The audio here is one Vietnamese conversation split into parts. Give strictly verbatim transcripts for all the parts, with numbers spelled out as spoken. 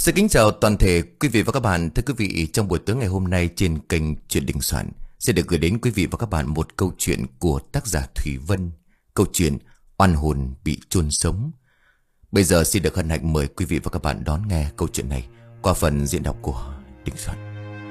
Xin kính chào toàn thể quý vị và các bạn. Thưa quý vị, trong buổi tối ngày hôm nay trên kênh Chuyện Đình Soạn sẽ được gửi đến quý vị và các bạn một câu chuyện của tác giả Thủy Vân. Câu chuyện Oan hồn bị chôn sống. Bây giờ xin được hân hạnh mời quý vị và các bạn đón nghe câu chuyện này qua phần diễn đọc của Đình Soạn.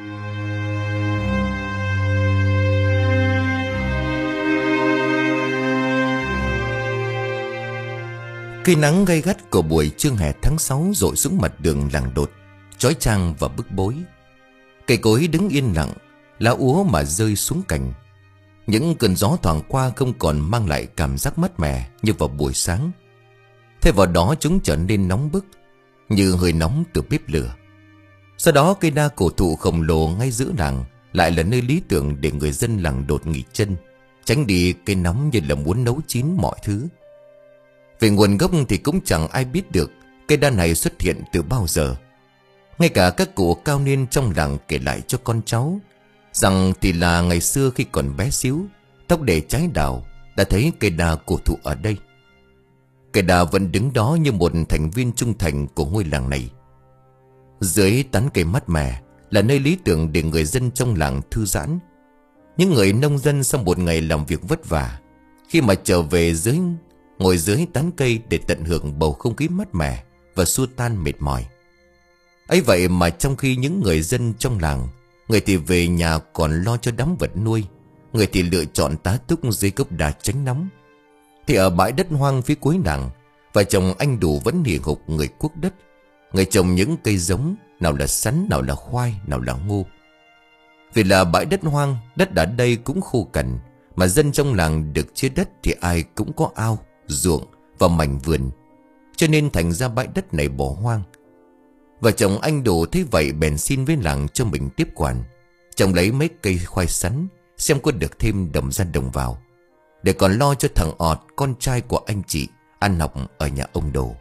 Cây nắng gay gắt của buổi trưa hè tháng sáu rội xuống mặt đường làng đột, chói chang và bức bối. Cây cối đứng yên lặng, lá úa mà rơi xuống cành. Những cơn gió thoảng qua không còn mang lại cảm giác mát mẻ như vào buổi sáng. Thay vào đó chúng trở nên nóng bức, như hơi nóng từ bếp lửa. Sau đó cây đa cổ thụ khổng lồ ngay giữa làng lại là nơi lý tưởng để người dân làng đột nghỉ chân, tránh đi cây nóng như là muốn nấu chín mọi thứ. Về nguồn gốc thì cũng chẳng ai biết được cây đa này xuất hiện từ bao giờ. Ngay cả các cụ cao niên trong làng kể lại cho con cháu rằng thì là ngày xưa khi còn bé xíu, tóc để trái đào, đã thấy cây đa cổ thụ ở đây. Cây đa vẫn đứng đó như một thành viên trung thành của ngôi làng này. Dưới tán cây mát mẻ là nơi lý tưởng để người dân trong làng thư giãn. Những người nông dân sau một ngày làm việc vất vả, khi mà trở về dưới ngồi dưới tán cây để tận hưởng bầu không khí mát mẻ và xua tan mệt mỏi. Ấy vậy mà trong khi những người dân trong làng, người thì về nhà còn lo cho đám vật nuôi, người thì lựa chọn tá túc dưới gốc đa tránh nóng, thì ở bãi đất hoang phía cuối làng, vợ chồng anh Đủ vẫn hì hục người cuốc đất. Người trồng những cây giống, nào là sắn, nào là khoai, nào là ngô. Vì là bãi đất hoang, đất ở đây cũng khô cằn, mà dân trong làng được chia đất thì ai cũng có ao, ruộng và mảnh vườn, cho nên thành ra bãi đất này bỏ hoang. Vợ chồng anh Đủ thấy vậy bèn xin với làng cho mình tiếp quản, trồng lấy mấy cây khoai sắn, xem có được thêm đồng ra đồng vào, để còn lo cho thằng ọt, con trai của anh chị, ăn học ở nhà ông Đồ.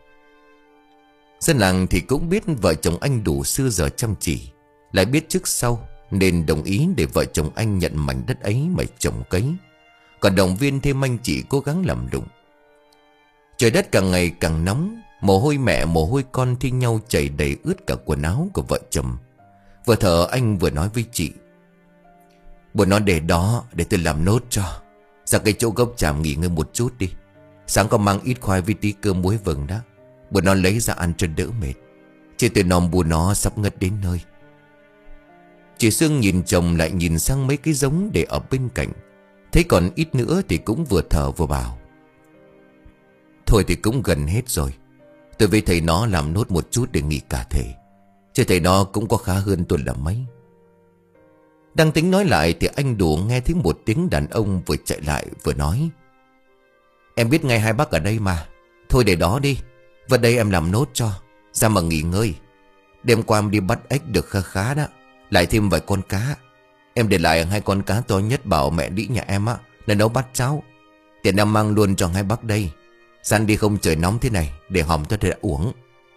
Dân làng thì cũng biết vợ chồng anh Đủ xưa giờ chăm chỉ, lại biết trước sau, nên đồng ý để vợ chồng anh nhận mảnh đất ấy mà trồng cấy, còn động viên thêm anh chị cố gắng làm lụng. Trời đất càng ngày càng nóng, mồ hôi mẹ mồ hôi con thi nhau chảy đầy ướt cả quần áo của vợ chồng. Vừa thở anh vừa nói với chị: "Bữa nó để đó để tôi làm nốt cho. Ra cái chỗ gốc tràm nghỉ ngơi một chút đi. Sáng có mang ít khoai với tí cơm muối vừng đó. Bữa nó lấy ra ăn cho đỡ mệt. Chị tôi nòm bù nó sắp ngất đến nơi." Chị Sương nhìn chồng lại nhìn sang mấy cái giống để ở bên cạnh, thấy còn ít nữa thì cũng vừa thở vừa bảo: "Thôi thì cũng gần hết rồi. Tôi với thầy nó làm nốt một chút để nghỉ cả thể. Chứ thầy nó cũng có khá hơn tôi là mấy." Đang tính nói lại thì anh Đủ nghe thấy một tiếng đàn ông vừa chạy lại vừa nói: "Em biết ngay hai bác ở đây mà. Thôi để đó đi. Vào đây em làm nốt cho. Ra mà nghỉ ngơi. Đêm qua em đi bắt ếch được khá khá đó. Lại thêm vài con cá. Em để lại hai con cá to nhất bảo mẹ đĩ nhà em á, nên nấu bát cháo. Tiền em mang luôn cho hai bác đây. San đi không trời nóng thế này, để hòm cho thầy đã uống."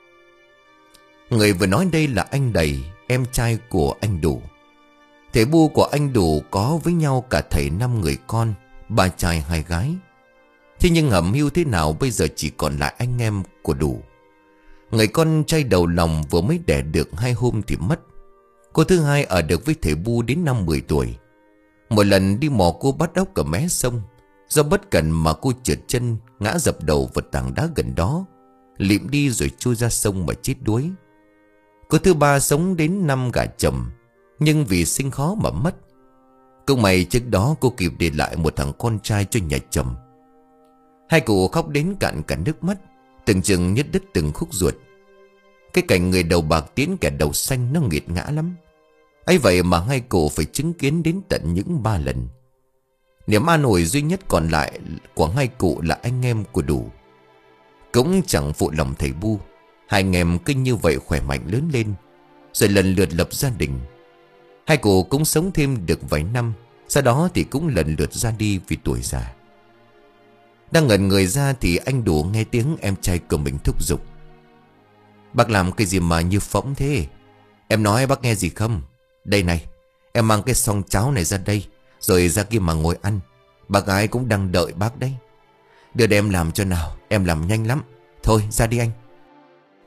Người vừa nói đây là anh Đầy, em trai của anh Đủ. Thầy bu của anh Đủ có với nhau cả thầy năm người con, ba trai hai gái. Thế nhưng hẩm hiu thế nào bây giờ chỉ còn lại anh em của Đủ. Người con trai đầu lòng vừa mới đẻ được hai hôm thì mất. Cô thứ hai ở được với thầy bu đến năm mười tuổi. Một lần đi mò cô bắt ốc ở mé sông, do bất cẩn mà cô trượt chân, ngã dập đầu vào tảng đá gần đó, lịm đi rồi trôi ra sông mà chết đuối. Cô thứ ba sống đến năm gả chồng, nhưng vì sinh khó mà mất. Cũng may trước đó cô kịp để lại một thằng con trai cho nhà chồng. Hai cụ khóc đến cạn cả nước mắt, từng chừng nhứt đứt từng khúc ruột. Cái cảnh người đầu bạc tiến kẻ đầu xanh nó nghiệt ngã lắm. ấy vậy mà hai cụ phải chứng kiến đến tận những ba lần. Niềm an ủi duy nhất còn lại của hai cụ là anh em của Đủ. Cũng chẳng phụ lòng thầy bu. Hai anh em cứ như vậy khỏe mạnh lớn lên, rồi lần lượt lập gia đình. Hai cụ cũng sống thêm được vài năm, sau đó thì cũng lần lượt ra đi vì tuổi già. Đang ngẩn người ra thì anh Đủ nghe tiếng em trai của mình thúc giục: "Bác làm cái gì mà như phỗng thế? Em nói bác nghe gì không? Đây này, em mang cái xong cháo này ra đây, rồi ra kia mà ngồi ăn. Bác gái cũng đang đợi bác đấy. Đưa để em làm cho nào, em làm nhanh lắm. Thôi ra đi anh."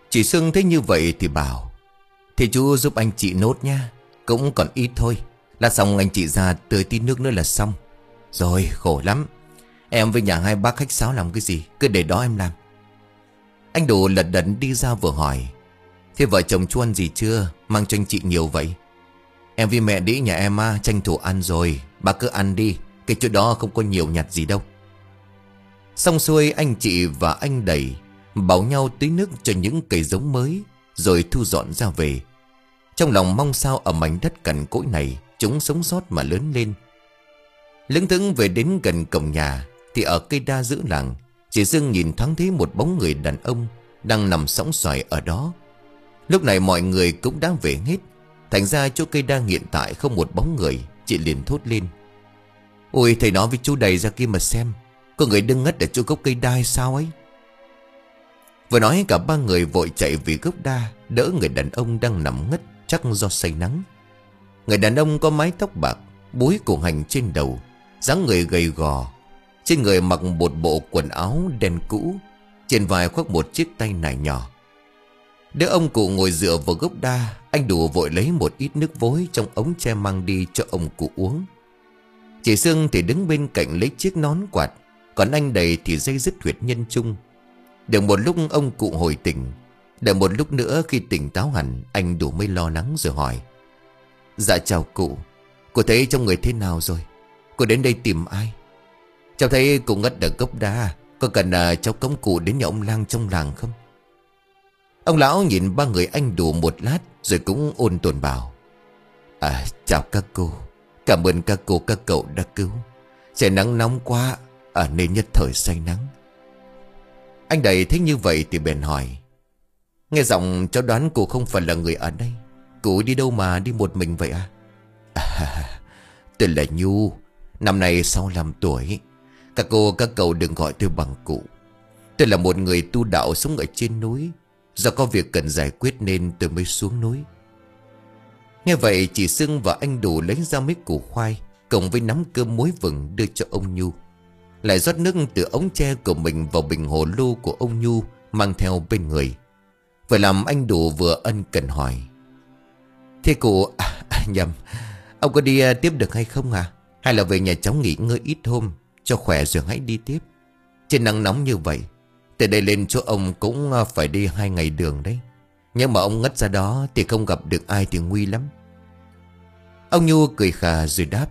Chị Sương thấy như vậy thì bảo: Thì chú giúp anh chị nốt nha, cũng còn ít thôi. Lát xong anh chị ra tưới tí nước nữa là xong. Rồi khổ lắm. Em với nhà hai bác khách sáo làm cái gì, cứ để đó em làm. Anh Đủ lật đật đi ra vừa hỏi: Thế vợ chồng chú ăn gì chưa, mang cho anh chị nhiều vậy? Em với mẹ đĩ nhà em à, tranh thủ ăn rồi. Bà cứ ăn đi, cái chỗ đó không có nhiều nhặt gì đâu. Xong xuôi anh chị và anh Đầy bảo nhau tưới nước cho những cây giống mới, rồi thu dọn ra về. Trong lòng mong sao ở mảnh đất cằn cỗi này chúng sống sót mà lớn lên. Lững thững về đến gần cổng nhà thì ở cây đa giữa làng, chị Sương nhìn thoáng thấy một bóng người đàn ông đang nằm sõng soài ở đó. Lúc này mọi người cũng đã về hết, thành ra chỗ cây đa hiện tại không một bóng người. Chị liền thốt lên: Ôi thầy nói với chú Đầy ra kia mà xem, có người đứng ngất ở chỗ gốc cây đa hay sao ấy. Vừa nói cả ba người vội chạy về gốc đa, đỡ người đàn ông đang nằm ngất chắc do say nắng. Người đàn ông có mái tóc bạc, búi cổ hành trên đầu, dáng người gầy gò. Trên người mặc một bộ quần áo đen cũ, trên vai khoác một chiếc tay nải nhỏ. Đứa ông cụ ngồi dựa vào gốc đa, anh Đủ vội lấy một ít nước vối trong ống tre mang đi cho ông cụ uống. Chị Sương thì đứng bên cạnh lấy chiếc nón quạt, còn anh Đầy thì dây dứt huyệt nhân trung. Được một lúc ông cụ hồi tỉnh. Đợi một lúc nữa khi tỉnh táo hẳn, anh Đủ mới lo lắng rồi hỏi: Dạ chào cụ, cụ thấy trong người thế nào rồi? Cụ đến đây tìm ai? Cháu thấy cụ ngất ở gốc đa, có cần là cháu cõng cụ đến nhà ông lang trong làng không? Ông lão nhìn ba người anh Đủ một lát rồi cũng ôn tồn bảo: À chào các cô, cảm ơn các cô các cậu đã cứu. Trời nắng nóng quá, à, nên nhất thời say nắng. Anh Đầy thấy như vậy thì bèn hỏi: Nghe giọng cháu đoán cô không phải là người ở đây. Cô đi đâu mà đi một mình vậy à? À, tôi là Nhu, năm nay sáu mươi lăm tuổi. Các cô các cậu đừng gọi tôi bằng cụ. Tôi là một người tu đạo sống ở trên núi. Do có việc cần giải quyết nên tôi mới xuống núi. Nghe vậy chị Sương và anh Đủ lấy ra mấy củ khoai cộng với nắm cơm muối vừng đưa cho ông Nhu, lại rót nước từ ống tre của mình vào bình hồ lô của ông Nhu mang theo bên người. Vậy làm anh Đủ vừa ân cần hỏi: Thế cụ à, à, nhầm, ông có đi uh, tiếp được hay không à? Hay là về nhà cháu nghỉ ngơi ít hôm cho khỏe rồi hãy đi tiếp. Trên nắng nóng như vậy, từ đây lên chỗ ông cũng uh, phải đi hai ngày đường đấy. Nhưng mà ông ngất ra đó thì không gặp được ai thì nguy lắm. Ông Nhu cười khà rồi đáp: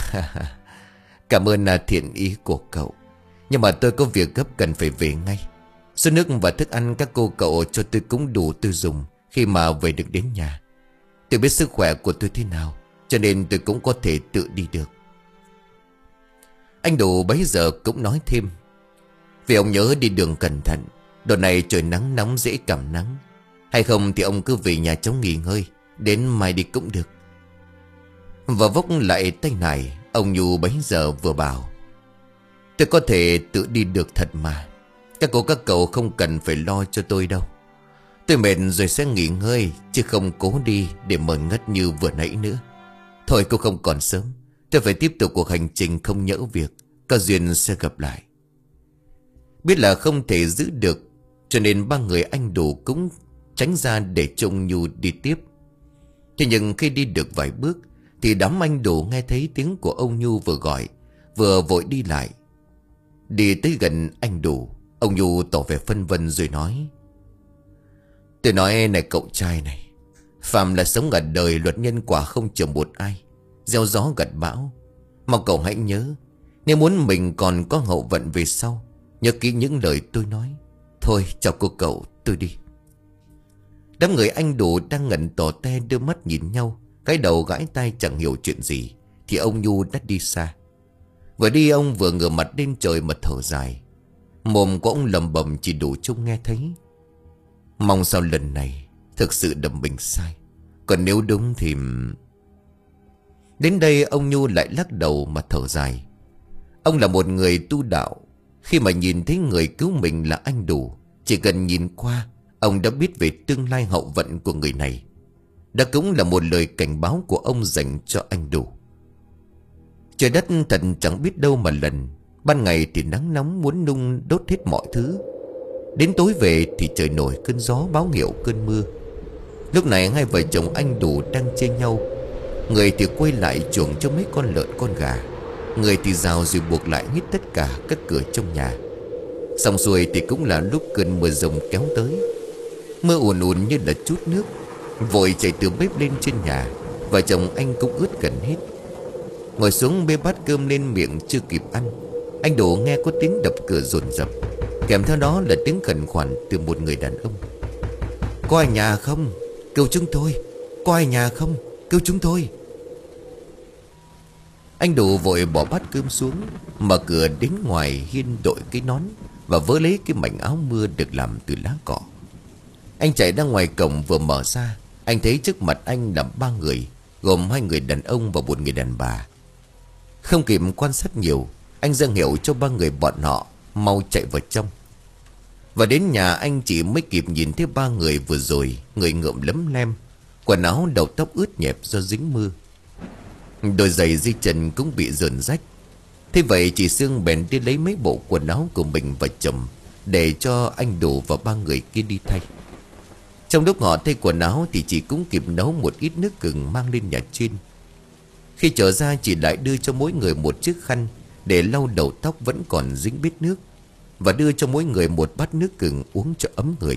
Cảm ơn uh, thiện ý của cậu, nhưng mà tôi có việc gấp cần phải về ngay. Số nước và thức ăn các cô cậu cho tôi cũng đủ tôi dùng khi mà về được đến nhà. Tôi biết sức khỏe của tôi thế nào, cho nên tôi cũng có thể tự đi được. Anh Đủ bấy giờ cũng nói thêm: Vì ông nhớ đi đường cẩn thận, đợt này trời nắng nóng dễ cảm nắng. Hay không thì ông cứ về nhà cháu nghỉ ngơi, đến mai đi cũng được. Và vốc lại tay này, ông Nhu bấy giờ vừa bảo: Tôi có thể tự đi được thật mà. Các cô các cậu không cần phải lo cho tôi đâu. Tôi mệt rồi sẽ nghỉ ngơi, chứ không cố đi để mờ ngất như vừa nãy nữa. Thôi cô không còn sớm, tôi phải tiếp tục cuộc hành trình không nhỡ việc. Có duyên sẽ gặp lại. Biết là không thể giữ được, cho nên ba người anh Đủ cũng tránh ra để trông Nhu đi tiếp. Thế nhưng khi đi được vài bước thì đám anh Đủ nghe thấy tiếng của ông Nhu vừa gọi, vừa vội đi lại. Đi tới gần anh Đủ, ông Nhu tỏ vẻ phân vân rồi nói: Tôi nói này cậu trai này, phàm là sống ở đời luật nhân quả không chờ một ai, gieo gió gặt bão. Mong cậu hãy nhớ, nếu muốn mình còn có hậu vận về sau, nhớ kỹ những lời tôi nói. Thôi chào cô cậu, tôi đi. Đám người anh Đủ đang ngẩn tỏ te đưa mắt nhìn nhau, cái đầu gãi tai chẳng hiểu chuyện gì, thì ông Nhu đã đi xa. Vừa đi ông vừa ngửa mặt lên trời mà thở dài. Mồm của ông lầm bầm chỉ Đủ trông nghe thấy. Mong sao lần này thực sự đầm mình sai, còn nếu đúng thì... Đến đây ông Nhu lại lắc đầu mà thở dài. Ông là một người tu đạo, khi mà nhìn thấy người cứu mình là anh Đủ, chỉ cần nhìn qua ông đã biết về tương lai hậu vận của người này. Đó cũng là một lời cảnh báo của ông dành cho anh Đủ. Trời đất thật chẳng biết đâu mà lần. Ban ngày thì nắng nóng muốn nung đốt hết mọi thứ. Đến tối về thì trời nổi cơn gió báo hiệu cơn mưa. Lúc này hai vợ chồng anh Đủ đang chê nhau. Người thì quay lại chuồng cho mấy con lợn con gà, người thì rào rồi buộc lại hết tất cả các cửa trong nhà. Xong xuôi thì cũng là lúc cơn mưa rồng kéo tới. Mưa ùn ùn như là chút nước. Vội chạy từ bếp lên trên nhà. Vợ chồng anh cũng ướt gần hết. Ngồi xuống bê bát cơm lên miệng chưa kịp ăn, anh Đủ nghe có tiếng đập cửa dồn dập, kèm theo đó là tiếng khẩn khoản từ một người đàn ông. Có ai nhà không? Cứu chúng tôi! Có ai nhà không? Cứu chúng tôi! Anh Đủ vội bỏ bát cơm xuống, mở cửa đến ngoài hiên đội cái nón và vớ lấy cái mảnh áo mưa được làm từ lá cỏ. Anh chạy ra ngoài cổng, vừa mở ra anh thấy trước mặt anh là ba người, gồm hai người đàn ông và một người đàn bà. Không kịp quan sát nhiều, anh ra hiệu cho ba người bọn họ mau chạy vào trong. Và đến nhà anh chỉ mới kịp nhìn thấy ba người vừa rồi, người ngợm lấm lem, quần áo đầu tóc ướt nhẹp do dính mưa. Đôi giày di chân cũng bị rờn rách. Thế vậy chị Sương bèn đi lấy mấy bộ quần áo của mình và chồng, để cho anh Đủ và ba người kia đi thay. Trong lúc họ thay quần áo thì chị cũng kịp nấu một ít nước gừng mang lên nhà trên. Khi trở ra, chị lại đưa cho mỗi người một chiếc khăn để lau đầu tóc vẫn còn dính bết nước, và đưa cho mỗi người một bát nước gừng uống cho ấm người.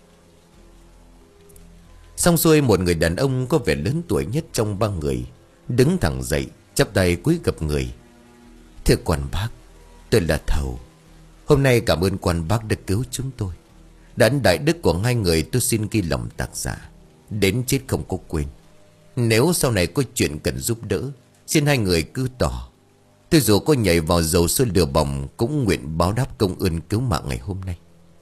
Xong xuôi, một người đàn ông có vẻ lớn tuổi nhất trong ba người đứng thẳng dậy, chắp tay cúi gập người. Thưa quan bác, tôi là Thầu. Hôm nay cảm ơn quan bác đã cứu chúng tôi. Đã ân đại đức của hai người, tôi xin ghi lòng tạc giả, đến chết không có quên. Nếu sau này có chuyện cần giúp đỡ, xin hai người cứ tỏ. Tôi dù có nhảy vào dầu sôi lửa bỏng cũng nguyện báo đáp công ơn cứu mạng ngày hôm nay.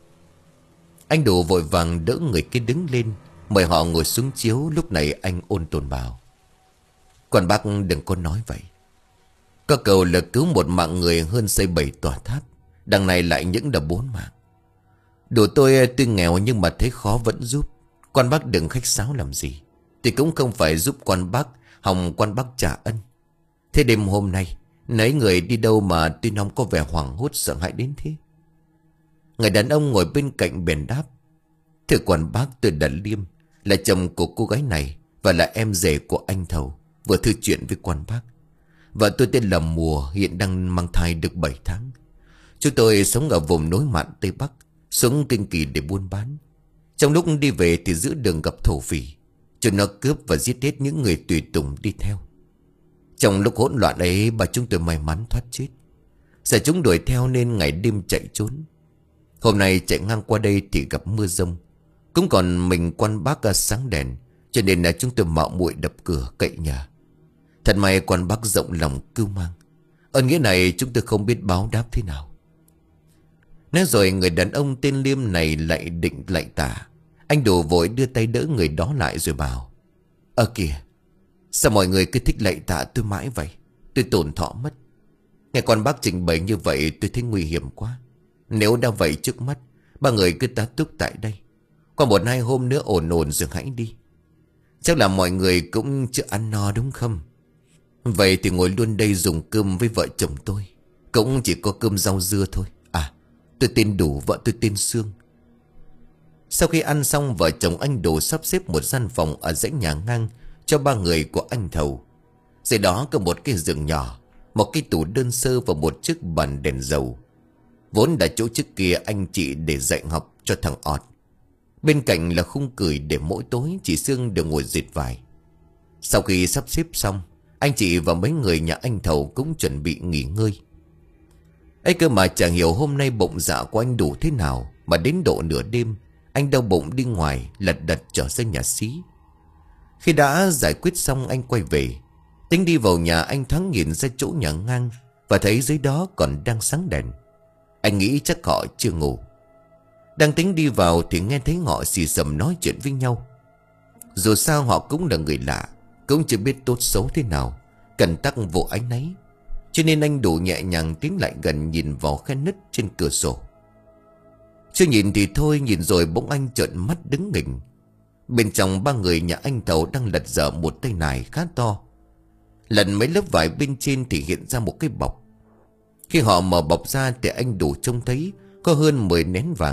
Anh Đủ vội vàng đỡ người kia đứng lên, mời họ ngồi xuống chiếu. Lúc này anh ôn tồn bảo: Quan bác đừng có nói vậy. Có cầu là cứu một mạng người hơn xây bảy tòa tháp, đằng này lại những là bốn mạng. Đủ tôi tuy nghèo nhưng mà thấy khó vẫn giúp. Quan bác đừng khách sáo làm gì. Thì cũng không phải giúp quan bác hòng quan bác trả ân. Thế đêm hôm nay nấy người đi đâu mà tuy non có vẻ hoảng hốt sợ hãi đến thế? Người đàn ông ngồi bên cạnh bèn đáp: Thưa quan bác, tôi là Liêm, là chồng của cô gái này và là em rể của anh Thầu, vừa thư chuyện với quan bác. Và tôi tên là Mùa, hiện đang mang thai được bảy tháng. Chúng tôi sống ở vùng nối mạn Tây Bắc, xuống Kinh Kỳ để buôn bán. Trong lúc đi về thì giữa đường gặp thổ phỉ, chúng nó cướp và giết hết những người tùy tùng đi theo. Trong lúc hỗn loạn ấy, bà chúng tôi may mắn thoát chết. Sợ chúng đuổi theo nên ngày đêm chạy trốn. Hôm nay chạy ngang qua đây thì gặp mưa rông, cũng còn mình quan bác sáng đèn, cho nên là chúng tôi mạo muội đập cửa cậy nhà. Thật may quan bác rộng lòng cưu mang. Ơn nghĩa này chúng tôi không biết báo đáp thế nào. Nói rồi người đàn ông tên Liêm này lại định lại tả. Anh Đủ vội đưa tay đỡ người đó lại rồi bảo: Ơ kìa, sao mọi người cứ thích lạy tạ tôi mãi vậy? Tôi tổn thọ mất. Nghe quan bác trình bày như vậy tôi thấy nguy hiểm quá. Nếu đã vậy trước mắt, ba người cứ tá túc tại đây. Qua một hai hôm nữa ổn ổn rồi hãy đi. Chắc là mọi người cũng chưa ăn no đúng không? Vậy thì ngồi luôn đây dùng cơm với vợ chồng tôi. Cũng chỉ có cơm rau dưa thôi. À, tôi tên Đủ, vợ tôi tên Sương. Sau khi ăn xong, vợ chồng anh Đủ sắp xếp một gian phòng ở dãy nhà ngang cho ba người của anh Thầu. Dưới đó có một cái giường nhỏ, một cái tủ đơn sơ và một chiếc bàn đèn dầu. Vốn là chỗ trước kia anh chị để dạy học cho thằng ọt. Bên cạnh là khung cửi để mỗi tối chị Sương đều ngồi dệt vải. Sau khi sắp xếp xong, anh chị và mấy người nhà anh Thầu cũng chuẩn bị nghỉ ngơi. Ấy cơ mà chẳng hiểu hôm nay bụng dạ của anh Đủ thế nào mà đến độ nửa đêm anh đau bụng đi ngoài lật đật trở ra nhà xí. Khi đã giải quyết xong, anh quay về. Tính đi vào nhà, anh thoáng nhìn ra chỗ nhà ngang và thấy dưới đó còn đang sáng đèn. Anh nghĩ chắc họ chưa ngủ. Đang tính đi vào thì nghe thấy họ xì xầm nói chuyện với nhau. Dù sao họ cũng là người lạ, cũng chưa biết tốt xấu thế nào, cần tắc vô ánh náy. Cho nên anh Đủ nhẹ nhàng tiến lại gần, nhìn vào khe nứt trên cửa sổ. Chưa nhìn thì thôi, nhìn rồi bỗng anh trợn mắt đứng nghỉnh. Bên trong ba người nhà anh Thầu đang lật dở một tay nải khá to. Lần mấy lớp vải bên trên thì hiện ra một cái bọc. Khi họ mở bọc ra thì anh Đủ trông thấy có hơn mười nén vàng,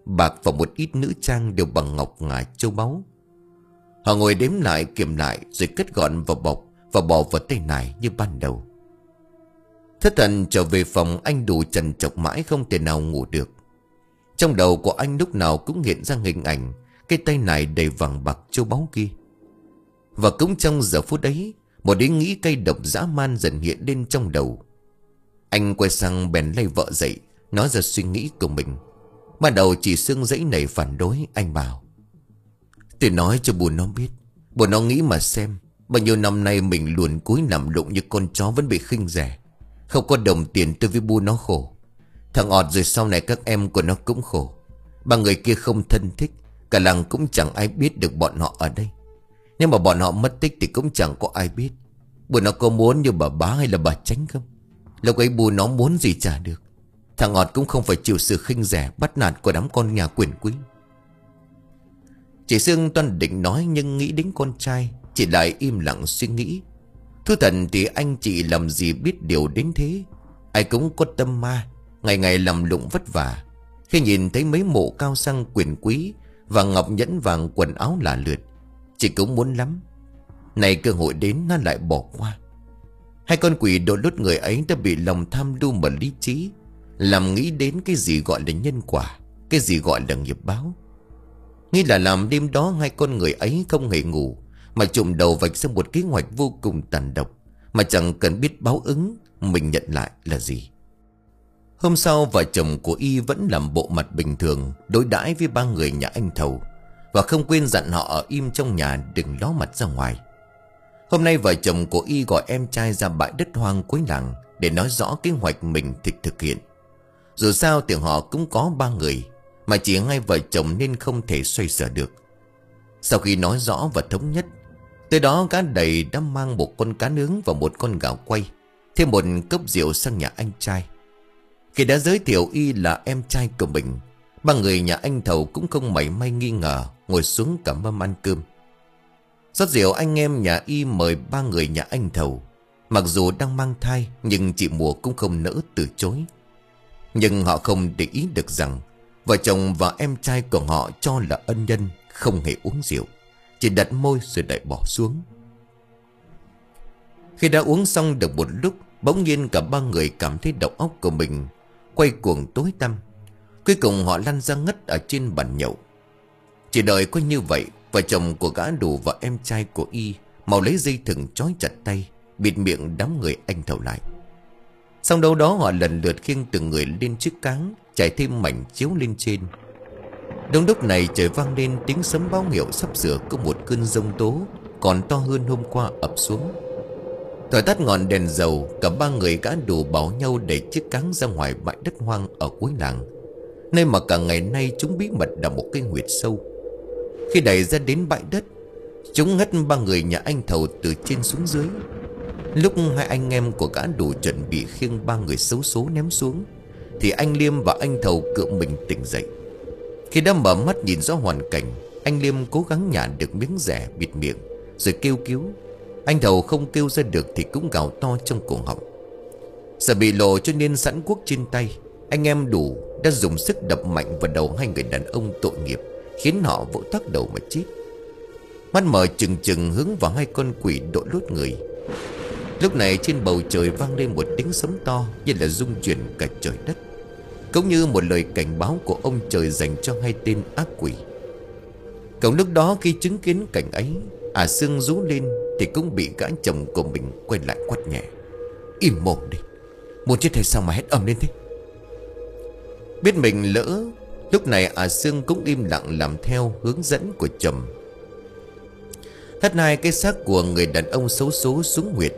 bạc và một ít nữ trang đều bằng ngọc ngà châu báu. Họ ngồi đếm lại kiểm lại rồi cất gọn vào bọc và bỏ vào tay nải như ban đầu. Thất thần trở về phòng, anh Đủ trằn trọc mãi không thể nào ngủ được. Trong đầu của anh lúc nào cũng hiện ra hình ảnh cái tay nải đầy vàng bạc châu báu kia. Và cũng trong giờ phút ấy, một ý nghĩ cay độc dã man dần hiện lên trong đầu. Anh quay sang bèn lay vợ dậy, nói ra suy nghĩ của mình. Ban đầu chị Sương dãy nảy phản đối. Anh bảo: tôi nói cho bố nó biết, bố nó nghĩ mà xem, bao nhiêu năm nay mình luồn cúi nằm lụng như con chó vẫn bị khinh rẻ. Không có đồng tiền tôi với bu nó khổ. Thằng ọt rồi sau này các em của nó cũng khổ. Ba người kia không thân thích, cả làng cũng chẳng ai biết được bọn họ ở đây. Nhưng mà bọn họ mất tích thì cũng chẳng có ai biết. Bố nó có muốn như bà Bá hay là bà Chánh không? Lúc ấy bố nó muốn gì trả được. Thằng ọt cũng không phải chịu sự khinh rẻ bắt nạt của đám con nhà quyền quý. Chị Sương toan định nói nhưng nghĩ đến con trai, chị lại im lặng suy nghĩ. Thú thật thì anh chị làm gì biết điều đến thế. Ai cũng có tâm ma, ngày ngày làm lụng vất vả. Khi nhìn thấy mấy mộ cao sang quyền quý và ngọc nhẫn vàng quần áo là lượt, chị cũng muốn lắm. Này cơ hội đến nó lại bỏ qua. Hai con quỷ đội lốt người ấy đã bị lòng tham lam và lý trí làm nghĩ đến cái gì gọi là nhân quả, cái gì gọi là nghiệp báo. Nghĩ là làm đêm đó hai con người ấy không hề ngủ, mà trùm đầu vạch ra một kế hoạch vô cùng tàn độc, mà chẳng cần biết báo ứng mình nhận lại là gì. Hôm sau vợ chồng của Y vẫn làm bộ mặt bình thường đối đãi với ba người nhà anh Thầu, và không quên dặn họ ở im trong nhà đừng ló mặt ra ngoài. Hôm nay vợ chồng của Y gọi em trai ra bãi đất hoang cuối làng để nói rõ kế hoạch mình thích thực hiện. Dù sao thì họ cũng có ba người, mà chỉ hai vợ chồng nên không thể xoay sở được. Sau khi nói rõ và thống nhất, tới đó gã đầy đã mang một con cá nướng và một con gà quay, thêm một cốc rượu sang nhà anh trai. Khi đã giới thiệu Y là em trai của mình, ba người nhà anh Thầu cũng không mảy may nghi ngờ, ngồi xuống cả mâm ăn cơm. Rót rượu anh em nhà Y mời ba người nhà anh Thầu. Mặc dù đang mang thai nhưng chị Mùa cũng không nỡ từ chối. Nhưng họ không để ý được rằng vợ chồng và em trai của họ cho là ân nhân không hề uống rượu, chỉ đặt môi rồi lại bỏ xuống. Khi đã uống xong được một lúc, bỗng nhiên cả ba người cảm thấy đầu óc của mình quay cuồng tối tăm. Cuối cùng họ lăn ra ngất ở trên bàn nhậu. Chỉ đợi có như vậy, vợ chồng của gã Đủ và em trai của Y mau lấy dây thừng trói chặt tay, bịt miệng đám người anh Thầu lại. Xong đâu đó họ lần lượt khiêng từng người lên chiếc cáng, trải thêm mảnh chiếu lên trên. Đúng lúc này trời vang lên tiếng sấm báo hiệu sắp sửa có một cơn giông tố còn to hơn hôm qua ập xuống. Thổi tắt ngọn đèn dầu, cả ba người gã Đủ bảo nhau đẩy chiếc cáng ra ngoài bãi đất hoang ở cuối làng, nơi mà cả ngày nay chúng bí mật đào một cái huyệt sâu. Khi đẩy ra đến bãi đất, chúng ngất ba người nhà anh Thầu từ trên xuống dưới. Lúc hai anh em của gã Đủ chuẩn bị khiêng ba người xấu số ném xuống, thì anh Liêm và anh Thầu cựa mình tỉnh dậy. Khi đã mở mắt nhìn rõ hoàn cảnh, anh Liêm cố gắng nhả được miếng rẻ bịt miệng rồi kêu cứu. Anh Thầu không kêu ra được thì cũng gào to trong cổ họng. Sợ bị lộ cho nên sẵn cuốc trên tay, anh em Đủ đã dùng sức đập mạnh vào đầu hai người đàn ông tội nghiệp, khiến họ vỗ tắc đầu mà chết. Mắt mở trừng trừng hướng vào hai con quỷ đội lốt người. Lúc này trên bầu trời vang lên một tiếng sấm to, như là rung chuyển cả trời đất, cũng như một lời cảnh báo của ông trời dành cho hai tên ác quỷ. Cậu lúc đó khi chứng kiến cảnh ấy, à Sương rú lên thì cũng bị gã chồng của mình quay lại quát nhẹ: Im mồm đi, muốn chết hay sao mà hét ầm lên thế? Biết mình lỡ, lúc này à Sương cũng im lặng làm theo hướng dẫn của chồng. Thắt hai cái xác của người đàn ông xấu số xuống huyệt,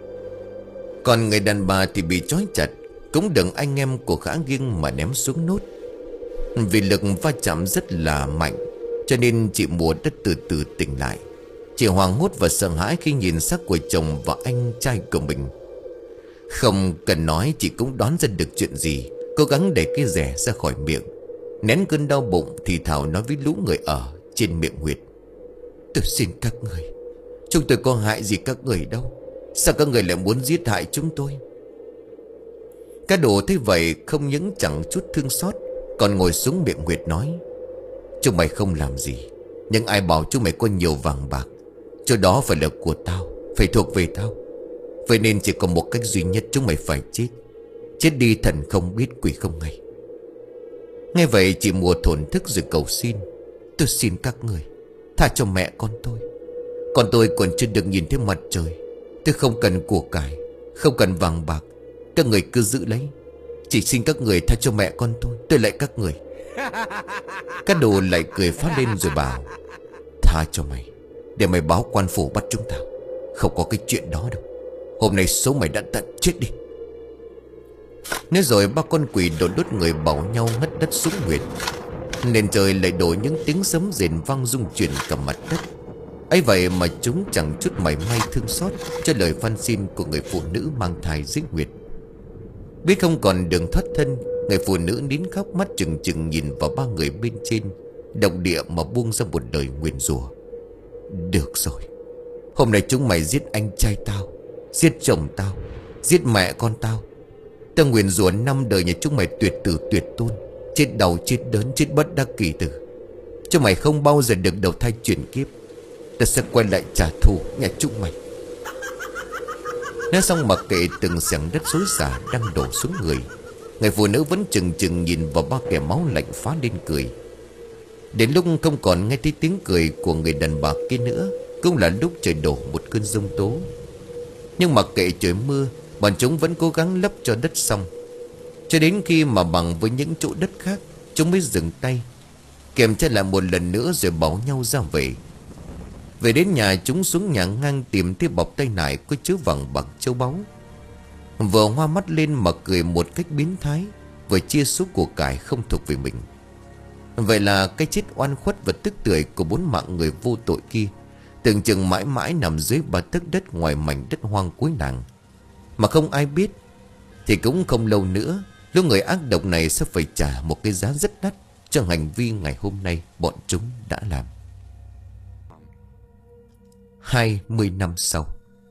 còn người đàn bà thì bị trói chặt, cũng đừng anh em của gã nghiêng mà ném xuống nốt. Vì lực va chạm rất là mạnh, cho nên chị Mùa đã từ từ tỉnh lại. Chị hoảng hốt và sợ hãi khi nhìn xác của chồng và anh trai của mình. Không cần nói, chị cũng đoán ra được chuyện gì, cố gắng để cái rẻ ra khỏi miệng, nén cơn đau bụng thì thào nói với lũ người ở trên miệng huyệt: Tôi xin các người, chúng tôi có hại gì các người đâu, sao các người lại muốn giết hại chúng tôi? Các đồ thế vậy không những chẳng chút thương xót, Còn ngồi xuống, miệng Nguyệt nói: chúng mày không làm gì, nhưng ai bảo chúng mày có nhiều vàng bạc, chỗ đó phải là của tao, phải thuộc về tao. Vậy nên chỉ có một cách duy nhất, chúng mày phải chết. Chết đi thần không biết quỷ không hay. Nghe vậy chị Mùa thổn thức rồi cầu xin: tôi xin các người tha cho mẹ con tôi. Con tôi còn chưa được nhìn thấy mặt trời. Tôi không cần của cải, không cần vàng bạc. Các người cứ giữ lấy. Chỉ xin các người tha cho mẹ con tôi. Tôi lại các người. Các đồ lại cười phá lên rồi bảo: tha cho mày để mày báo quan phủ bắt chúng tao. Không có cái chuyện đó đâu. Hôm nay số mày đã tận, chết đi. Nói rồi ba con quỷ đổ đốt người bảo nhau ngất đất xuống Nguyệt. Nền trời lại đổ những tiếng sấm rền vang rung chuyển cả mặt đất. ấy vậy mà chúng chẳng chút mảy may thương xót cho lời van xin của người phụ nữ mang thai dưới Nguyệt. Biết không còn đường thoát thân, người phụ nữ nín khóc, mắt trừng trừng nhìn vào ba người bên trên, động địa mà buông ra một lời nguyền rủa: được rồi, hôm nay chúng mày giết anh trai tao, giết chồng tao, giết mẹ con tao. Tao nguyền rủa năm đời nhà chúng mày tuyệt tử tuyệt tôn, chết đau chết đớn, chết bất đắc kỳ tử. Chúng mày không bao giờ được đầu thai chuyển kiếp. Ta sẽ quay lại trả thù nhà chúng mày. Nói xong mặc kệ từng xẻng đất xối xả đang đổ xuống người, người phụ nữ vẫn chừng chừng nhìn vào ba kẻ máu lạnh phá lên cười. Đến lúc không còn nghe thấy tiếng cười của người đàn bà kia nữa, cũng là lúc trời đổ một cơn giông tố. Nhưng mặc kệ trời mưa, bọn chúng vẫn cố gắng lấp cho đất xong, cho đến khi mà bằng với những chỗ đất khác, chúng mới dừng tay, kèm theo lại một lần nữa rồi bảo nhau ra về. Về đến nhà, chúng xuống nhà ngang tìm thấy bọc tay nải có chứa vàng bạc châu báu. Vừa hoa mắt lên mà cười một cách biến thái, vừa chia số của cải không thuộc về mình. Vậy là cái chết oan khuất và tức tưởi của bốn mạng người vô tội kia tưởng chừng mãi mãi nằm dưới ba tấc đất ngoài mảnh đất hoang cuối làng. Mà không ai biết thì cũng không lâu nữa, lúc người ác độc này sẽ phải trả một cái giá rất đắt cho hành vi ngày hôm nay bọn chúng đã làm. Hai mươi năm sau,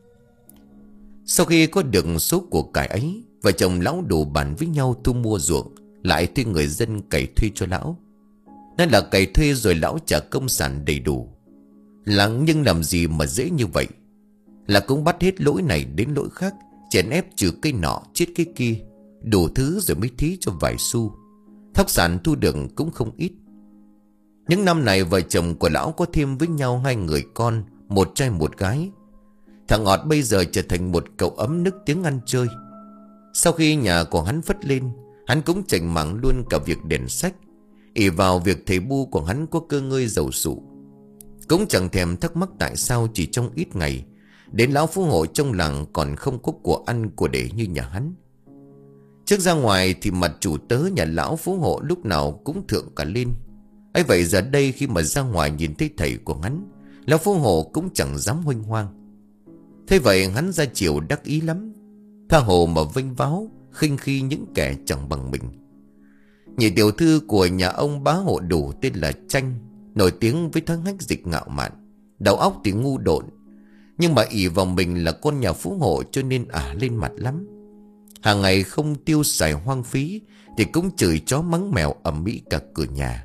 sau khi có được số của cải ấy, vợ chồng lão đủ bàn với nhau thu mua ruộng, lại thuê người dân cày thuê cho lão. Nên là cày thuê rồi lão trả công sản đầy đủ. Lắng nhưng làm gì mà dễ như vậy. Là cũng bắt hết lỗi này đến lỗi khác, chèn ép trừ cây nọ chết cái kia, đủ thứ rồi mới thí cho vài xu. Thóc sản thu được cũng không ít. Những năm này vợ chồng của lão có thêm với nhau hai người con, một trai một gái. Thằng Ngọt bây giờ trở thành một cậu ấm nức tiếng ăn chơi. Sau khi nhà của hắn phất lên, hắn cũng chành mảng luôn cả việc đèn sách, ỷ vào việc thầy Bu của hắn có cơ ngơi giàu sụ. Cũng chẳng thèm thắc mắc tại sao chỉ trong ít ngày, đến lão phú hộ trong làng còn không có của ăn của để như nhà hắn. Trước ra ngoài thì mặt chủ tớ nhà lão phú hộ lúc nào cũng thượng cả lên. ấy vậy giờ đây khi mà ra ngoài nhìn thấy thầy của hắn, lão phú hộ cũng chẳng dám huênh hoang. Thế vậy hắn ra chiều đắc ý lắm, tha hồ mà vênh váo khinh khi những kẻ chẳng bằng mình. Nhị tiểu thư của nhà ông bá hộ đủ tên là Tranh, nổi tiếng với thói hách dịch ngạo mạn, đầu óc thì ngu độn, nhưng mà ỷ vào mình là con nhà phú hộ cho nên ả lên mặt lắm. Hàng ngày không tiêu xài hoang phí thì cũng chửi chó mắng mèo ầm ĩ cả cửa nhà.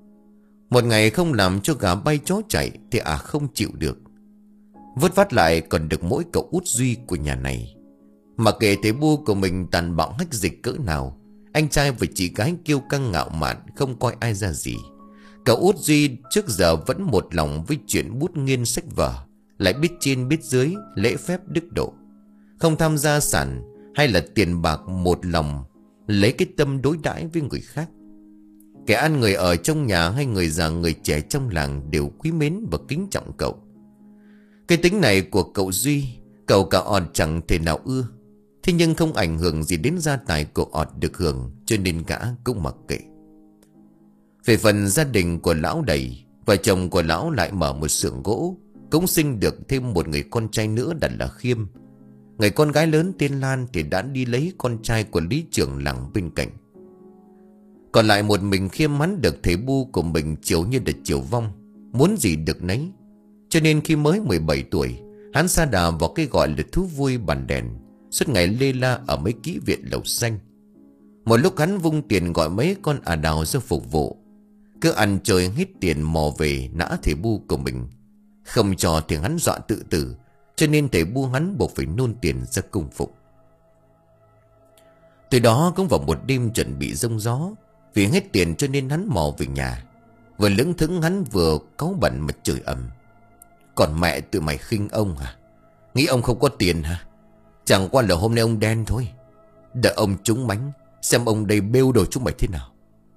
Một ngày không làm cho gà bay chó chạy thì ả không chịu được. Vớt vát lại còn được mỗi cậu út Duy của nhà này. Mà kể thầy Bu của mình tàn bạo hách dịch cỡ nào, anh trai và chị gái kiêu căng ngạo mạn không coi ai ra gì. Cậu út Duy trước giờ vẫn một lòng với chuyện bút nghiên sách vở, lại biết trên biết dưới, lễ phép đức độ, không tham gia sản hay là tiền bạc, một lòng lấy cái tâm đối đãi với người khác. Kẻ ăn người ở trong nhà hay người già người trẻ trong làng đều quý mến và kính trọng cậu. Cái tính này của cậu Duy, cậu cả ọt chẳng thể nào ưa. Thế nhưng không ảnh hưởng gì đến gia tài của ọt được hưởng, cho nên gã cũng mặc kệ. Về phần gia đình của lão đầy, vợ chồng của lão lại mở một xưởng gỗ, cũng sinh được thêm một người con trai nữa đặt là Khiêm. Người con gái lớn tên Lan thì đã đi lấy con trai của lý trưởng làng bên cạnh. Còn lại một mình Khiêm, hắn được thầy Bu của mình chiều như được chiều vong, muốn gì được nấy. Cho nên khi mới mười bảy tuổi, hắn sa đà vào cái gọi là thú vui bàn đèn, suốt ngày lê la ở mấy kỹ viện lầu xanh. Một lúc hắn vung tiền gọi mấy con ả đào ra phục vụ. Cứ ăn chơi hết tiền mò về nã thầy bu của mình. Không cho thì hắn dọa tự tử, cho nên thầy bu hắn buộc phải nôn tiền ra cung phục. Từ đó cũng vào một đêm chuẩn bị giông gió. Vì hết tiền cho nên hắn mò về nhà. Vừa lững thững hắn vừa cáu bẩn mà chửi ầm: "Còn mẹ tụi mày khinh ông hả? Nghĩ ông không có tiền hả? Chẳng qua là hôm nay ông đen thôi. Đợi ông trúng mánh, xem ông đây bêu đồ chúng mày thế nào."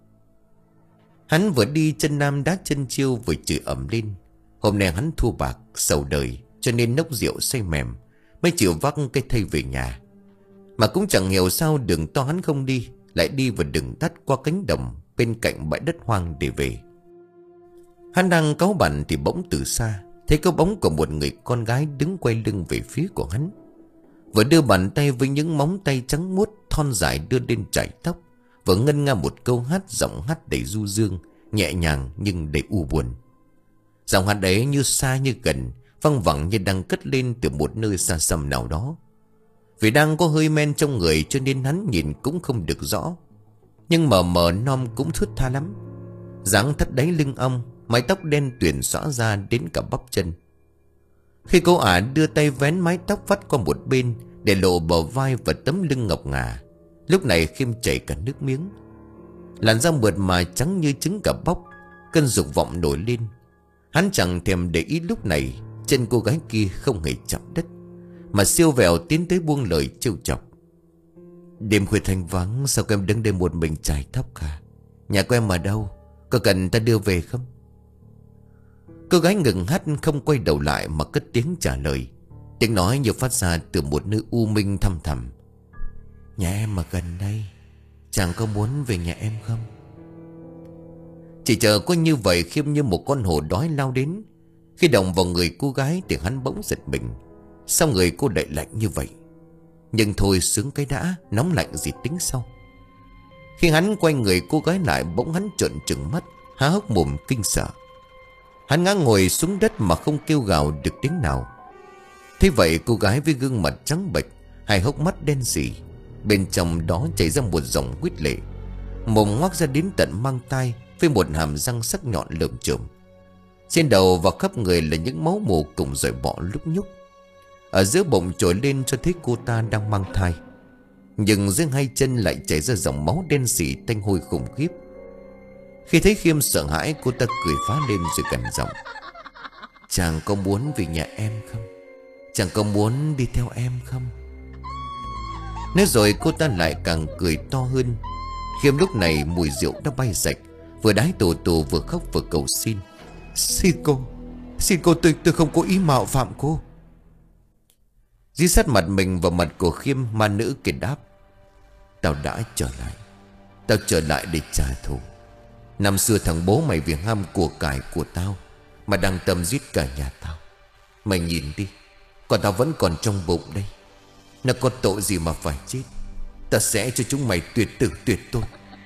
Hắn vừa đi chân nam đá chân chiêu vừa chửi ầm lên. Hôm nay hắn thua bạc sầu đời, cho nên nốc rượu say mềm mới chịu vác cái thây về nhà. Mà cũng chẳng hiểu sao đường to hắn không đi, lại đi vào đường tắt qua cánh đồng bên cạnh bãi đất hoang để về. Hắn đang cáu bẳn thì bỗng từ xa thấy có bóng của một người con gái đứng quay lưng về phía của hắn. Vừa đưa bàn tay với những móng tay trắng muốt thon dài đưa lên chải tóc, vừa ngân nga một câu hát, giọng hát đầy du dương, nhẹ nhàng nhưng đầy u buồn. Giọng hát ấy như xa như gần, văng vẳng như đang cất lên từ một nơi xa xăm nào đó. Vì đang có hơi men trong người cho nên hắn nhìn cũng không được rõ, nhưng mờ mờ non cũng thướt tha lắm. Dáng thắt đáy lưng ong, mái tóc đen tuyền xõa ra đến cả bắp chân. Khi cô ả đưa tay vén mái tóc vắt qua một bên để lộ bờ vai và tấm lưng ngọc ngà, lúc này Khiêm chảy cả nước miếng. Làn da mượt mà trắng như trứng cả bóc, cơn dục vọng nổi lên. Hắn chẳng thèm để ý lúc này chân cô gái kia không hề chạm đất, mà siêu vẹo tiến tới buông lời trêu chọc: "Đêm khuya thanh vắng, sao em đứng đây một mình chải tóc hả? Nhà của em ở đâu? Có cần ta đưa về không?" Cô gái ngừng hát không quay đầu lại mà cất tiếng trả lời. Tiếng nói như phát ra từ một nơi u minh thăm thẳm: "Nhà em ở gần đây, chẳng có muốn về nhà em không?" Chỉ chờ có như vậy, Khiêm như một con hổ đói lao đến. Khi động vào người cô gái thì hắn bỗng giật mình. Sao người cô lại lạnh như vậy? Nhưng thôi sướng cái đã, nóng lạnh gì tính sau. Khi hắn quay người cô gái lại, bỗng hắn trợn trừng mắt, há hốc mồm kinh sợ. Hắn ngã ngồi xuống đất mà không kêu gào được tiếng nào. Thế vậy cô gái với gương mặt trắng bệch, hai hốc mắt đen sì, bên trong đó chảy ra một dòng huyết lệ, mồm ngoác ra đến tận mang tai với một hàm răng sắc nhọn lởm chởm. Trên đầu và khắp người là những máu mù cùng roi bọ lúc nhúc. Ở giữa bụng trồi lên cho thấy cô ta đang mang thai, nhưng dưới hai chân lại chảy ra dòng máu đen sì tanh hôi khủng khiếp. Khi thấy Khiêm sợ hãi, cô ta cười phá lên rồi gằn giọng: "Chàng có muốn về nhà em không? Chàng có muốn đi theo em không?" Nói rồi cô ta lại càng cười to hơn. Khiêm lúc này mùi rượu đã bay sạch, vừa đái tù tù vừa khóc vừa cầu xin: "Xin cô, xin cô, tôi tôi không có ý mạo phạm cô." Dí sát mặt mình vào mặt của Khiêm, ma nữ kia đáp: "Tao đã trở lại. Tao trở lại để trả thù. Năm xưa thằng bố mày vì ham của cải của tao mà đang tâm giết cả nhà tao. Mày nhìn đi, còn tao vẫn còn trong bụng đây. Nó có tội gì mà phải chết? Ta sẽ cho chúng mày tuyệt tử tuyệt tôn."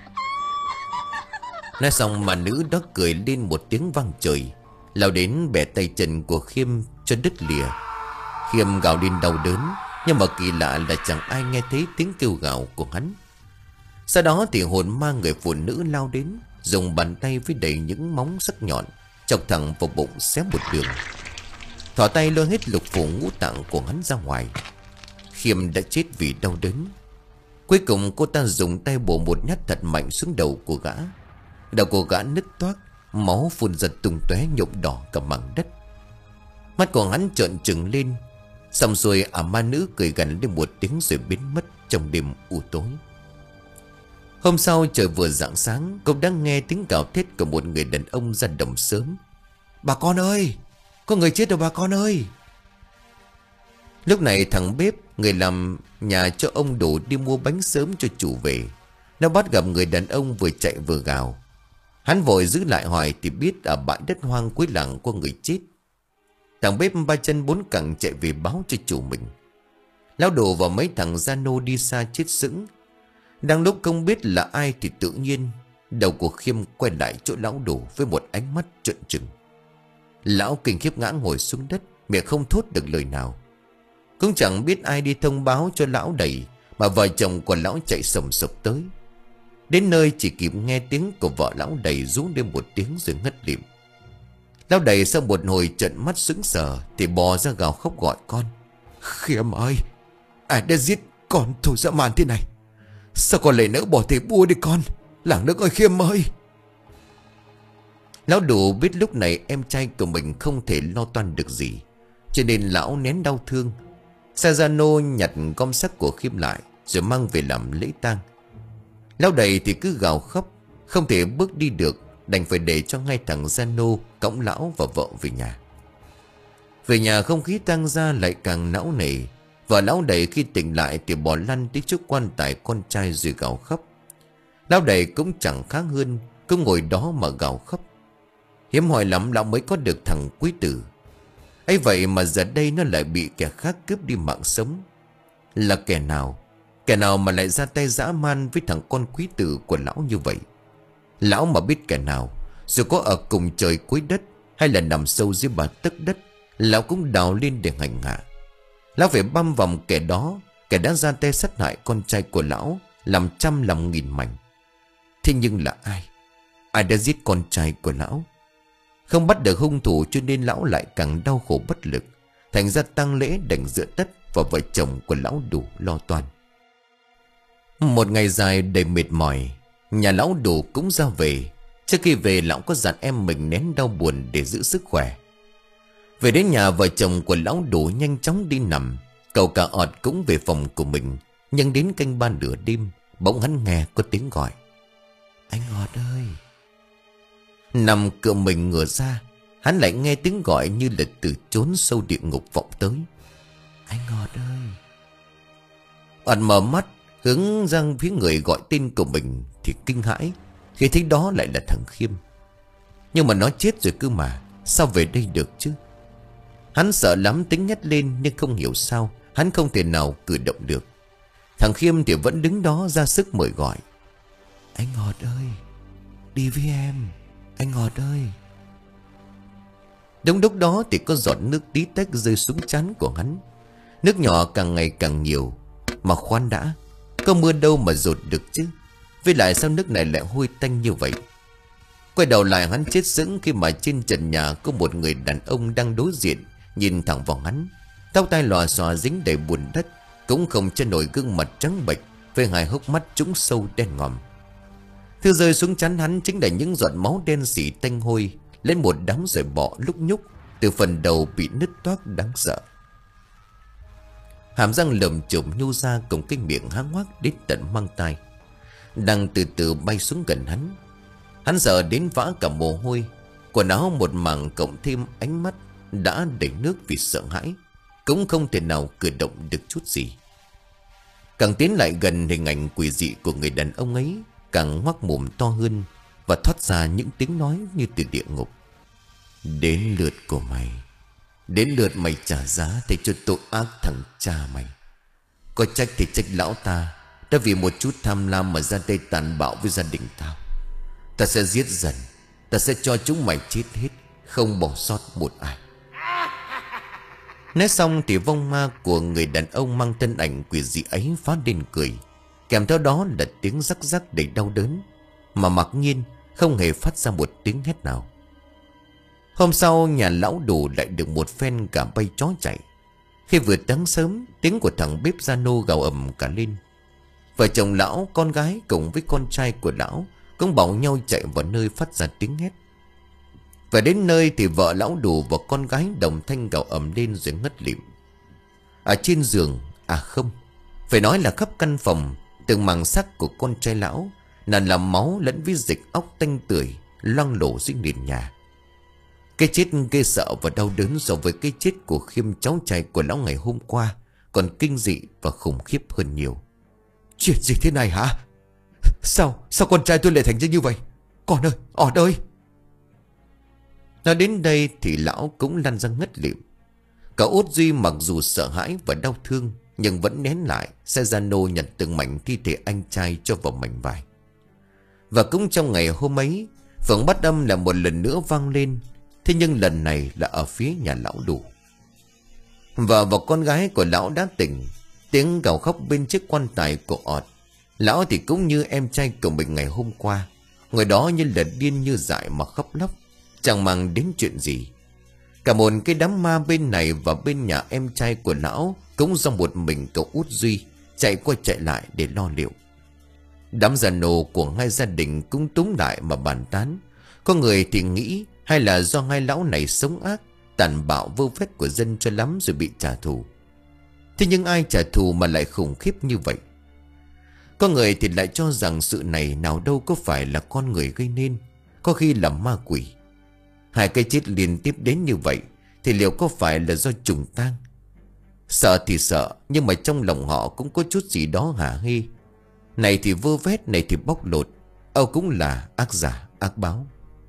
Nói xong mà nữ đó cười lên một tiếng vang trời, lao đến bẻ tay chân của Khiêm cho đứt lìa. Khiêm gào lên đau đớn, nhưng mà kỳ lạ là chẳng ai nghe thấy tiếng kêu gào của hắn. Sau đó thì hồn ma người phụ nữ lao đến, dùng bàn tay với đầy những móng sắc nhọn chọc thẳng vào bụng xé một đường. Thỏ tay lôi hết lục phủ ngũ tạng của hắn ra ngoài. Khiêm đã chết vì đau đớn. Cuối cùng cô ta dùng tay bổ một nhát thật mạnh xuống đầu của gã. Đầu của gã nứt toác, máu phun ra tung tóe nhuộm đỏ cả mảng đất. Mắt của hắn trợn trừng lên. Xong rồi ả ma nữ cười gằn lên một tiếng rồi biến mất trong đêm u tối. Hôm sau trời vừa rạng sáng, cậu đã nghe tiếng gào thét của một người đàn ông ra đồng sớm: "Bà con ơi, có người chết rồi bà con ơi!" Lúc này thằng bếp, người làm nhà cho ông Đủ, đi mua bánh sớm cho chủ về. Nó bắt gặp người đàn ông vừa chạy vừa gào. Hắn vội giữ lại hỏi thì biết ở bãi đất hoang cuối làng có người chết. Thằng bếp ba chân bốn cẳng chạy về báo cho chủ mình. Lão Đủ và mấy thằng gia nô đi xa chết sững. Đang lúc không biết là ai thì tự nhiên đầu của Khiêm quay lại chỗ lão Đủ với một ánh mắt trợn trừng. Lão kinh khiếp ngã ngồi xuống đất, miệng không thốt được lời nào. Cũng chẳng biết ai đi thông báo cho lão đẩy, mà vợ chồng của lão chạy sầm sập tới. Đến nơi chỉ kịp nghe tiếng của vợ lão Đầy rú lên một tiếng rồi ngất lịm. Lão Đầy sau một hồi trợn mắt sững sờ thì bò ra gào khóc gọi con. Khiêm ơi, ai đã giết con thù dã man thế này? Sao con lại nỡ bỏ thể bua đi con? Làng nước ơi Khiêm ơi! Lão Đủ biết lúc này em trai của mình không thể lo toan được gì, cho nên lão nén đau thương. Sajano nhặt gom xác của Khiêm lại rồi mang về làm lễ tang. Lão Đầy thì cứ gào khóc, không thể bước đi được, đành phải để cho ngay thằng Jano cõng lão và vợ về nhà. Về nhà không khí tang ra lại càng não nề. Và lão Đầy khi tỉnh lại thì bò lăn tới trước quan tài con trai rồi gào khóc. Lão Đầy cũng chẳng khác hơn, cứ ngồi đó mà gào khóc. Hiếm hỏi lắm lão mới có được thằng Quý Tử. ấy vậy mà giờ đây nó lại bị kẻ khác cướp đi mạng sống. Là kẻ nào? Kẻ nào mà lại ra tay dã man với thằng con Quý Tử của lão như vậy? Lão mà biết kẻ nào, dù có ở cùng trời cuối đất hay là nằm sâu dưới bà tấc đất, lão cũng đào lên để hành hạ. Lão phải băm vòng kẻ đó, kẻ đã ra tay sát hại con trai của lão, làm trăm làm nghìn mảnh. Thế nhưng là ai? Ai đã giết con trai của lão? Không bắt được hung thủ cho nên lão lại càng đau khổ bất lực. Thành ra tang lễ đành dựa tất và vợ chồng của lão Đủ lo toan. Một ngày dài đầy mệt mỏi, nhà lão Đủ cũng ra về. Trước khi về lão có dặn em mình nén đau buồn để giữ sức khỏe. Về đến nhà, vợ chồng của lão Đủ nhanh chóng đi nằm. Cậu cả ọt cũng về phòng của mình. Nhưng đến canh ba nửa đêm, bỗng hắn nghe có tiếng gọi. Anh ọt ơi! Nằm cựa mình ngửa ra, hắn lại nghe tiếng gọi như là từ chốn sâu địa ngục vọng tới. Anh ọt ơi! ọt mở mắt hướng ra phía người gọi tên của mình thì kinh hãi khi thấy đó lại là thằng Khiêm. Nhưng mà nó chết rồi cơ mà, sao về đây được chứ? Hắn sợ lắm tính nhắc lên, nhưng không hiểu sao hắn không thể nào cử động được. Thằng Khiêm thì vẫn đứng đó ra sức mời gọi. Anh ọt ơi! Đi với em! Anh ọt ơi! Đúng lúc đó thì có giọt nước tí tách rơi xuống trán của hắn. Nước nhỏ càng ngày càng nhiều. Mà khoan đã, có mưa đâu mà dột được chứ? Với lại sao nước này lại hôi tanh như vậy? Quay đầu lại hắn chết sững khi mà trên trần nhà có một người đàn ông đang đối diện, nhìn thẳng vào hắn. Tóc tai lòa xòa dính đầy bùn đất, cũng không che nổi gương mặt trắng bệch với hai hốc mắt trũng sâu đen ngòm. Thứ rơi xuống trán hắn chính là những giọt máu đen xỉ tanh hôi, lên một đám rồi bọ lúc nhúc từ phần đầu bị nứt toác đáng sợ. Hàm răng lởm chởm nhô ra cùng cái miệng há hoác đến tận mang tai, đang từ từ bay xuống gần hắn. Hắn sợ đến vã cả mồ hôi, quần áo một mảng cộng thêm ánh mắt đã đầy nước vì sợ hãi, cũng không thể nào cử động được chút gì. Càng tiến lại gần, hình ảnh quỷ dị của người đàn ông ấy càng ngoác mồm to hơn và thoát ra những tiếng nói như từ địa ngục. Đến lượt của mày, đến lượt mày trả giá thay cho tội ác thằng cha mày. Có trách thì trách lão ta đã vì một chút tham lam mà ra tay tàn bạo với gia đình tao. Ta sẽ giết dần, ta sẽ cho chúng mày chết hết, không bỏ sót một ai. Nói xong thì vong ma của người đàn ông mang thân ảnh quỷ dị ấy phá lên cười, kèm theo đó là tiếng rắc rắc đầy đau đớn, mà mặc nhiên không hề phát ra một tiếng hét nào. Hôm sau nhà lão Đủ lại được một phen cả bay chó chạy. Khi vừa sáng sớm, tiếng của thằng bếp Jano gào ầm cả lên. Vợ chồng lão, con gái cùng với con trai của lão cũng bảo nhau chạy vào nơi phát ra tiếng hét. Và đến nơi thì vợ lão Đủ và con gái đồng thanh gào ầm lên rồi ngất lịm. Ở trên giường, à không, phải nói là khắp căn phòng, từng mảng xác của con trai lão nằm làm máu lẫn với dịch óc tanh tưởi loang lổ dưới nền nhà. Cái chết ghê sợ và đau đớn so với cái chết của Khiêm, cháu trai của lão ngày hôm qua, còn kinh dị và khủng khiếp hơn nhiều. Chuyện gì thế này hả? Sao, sao con trai tôi lại thành ra như vậy? Con ơi, ọt ơi! Nói đến đây thì lão cũng lăn ra ngất lịm. Cả Út Duy mặc dù sợ hãi và đau thương, nhưng vẫn nén lại. Sajano nhặt từng mảnh thi thể anh trai cho vào mảnh vải. Và cũng trong ngày hôm ấy, phượng bát âm là một lần nữa vang lên. Thế nhưng lần này là ở phía nhà lão Đủ. Vợ và con gái của lão đã tỉnh. Tiếng gào khóc bên chiếc quan tài của ọt Lão thì cũng như em trai của mình ngày hôm qua, ngồi đó như là điên như dại mà khóc lóc, chẳng mang đến chuyện gì. Cả một cái đám ma bên này và bên nhà em trai của lão cũng do một mình cậu út Duy chạy qua chạy lại để lo liệu. Đám già nô của hai gia đình cũng túm lại mà bàn tán. Có người thì nghĩ hay là do hai lão này sống ác, tàn bạo vô phép của dân cho lắm rồi bị trả thù. Thế nhưng ai trả thù mà lại khủng khiếp như vậy? Có người thì lại cho rằng sự này nào đâu có phải là con người gây nên, có khi là ma quỷ. Hai cái chết liên tiếp đến như vậy thì liệu có phải là do trùng tang? Sợ thì sợ, nhưng mà trong lòng họ cũng có chút gì đó hả hê. Này thì vơ vét, này thì bóc lột, âu cũng là ác giả ác báo.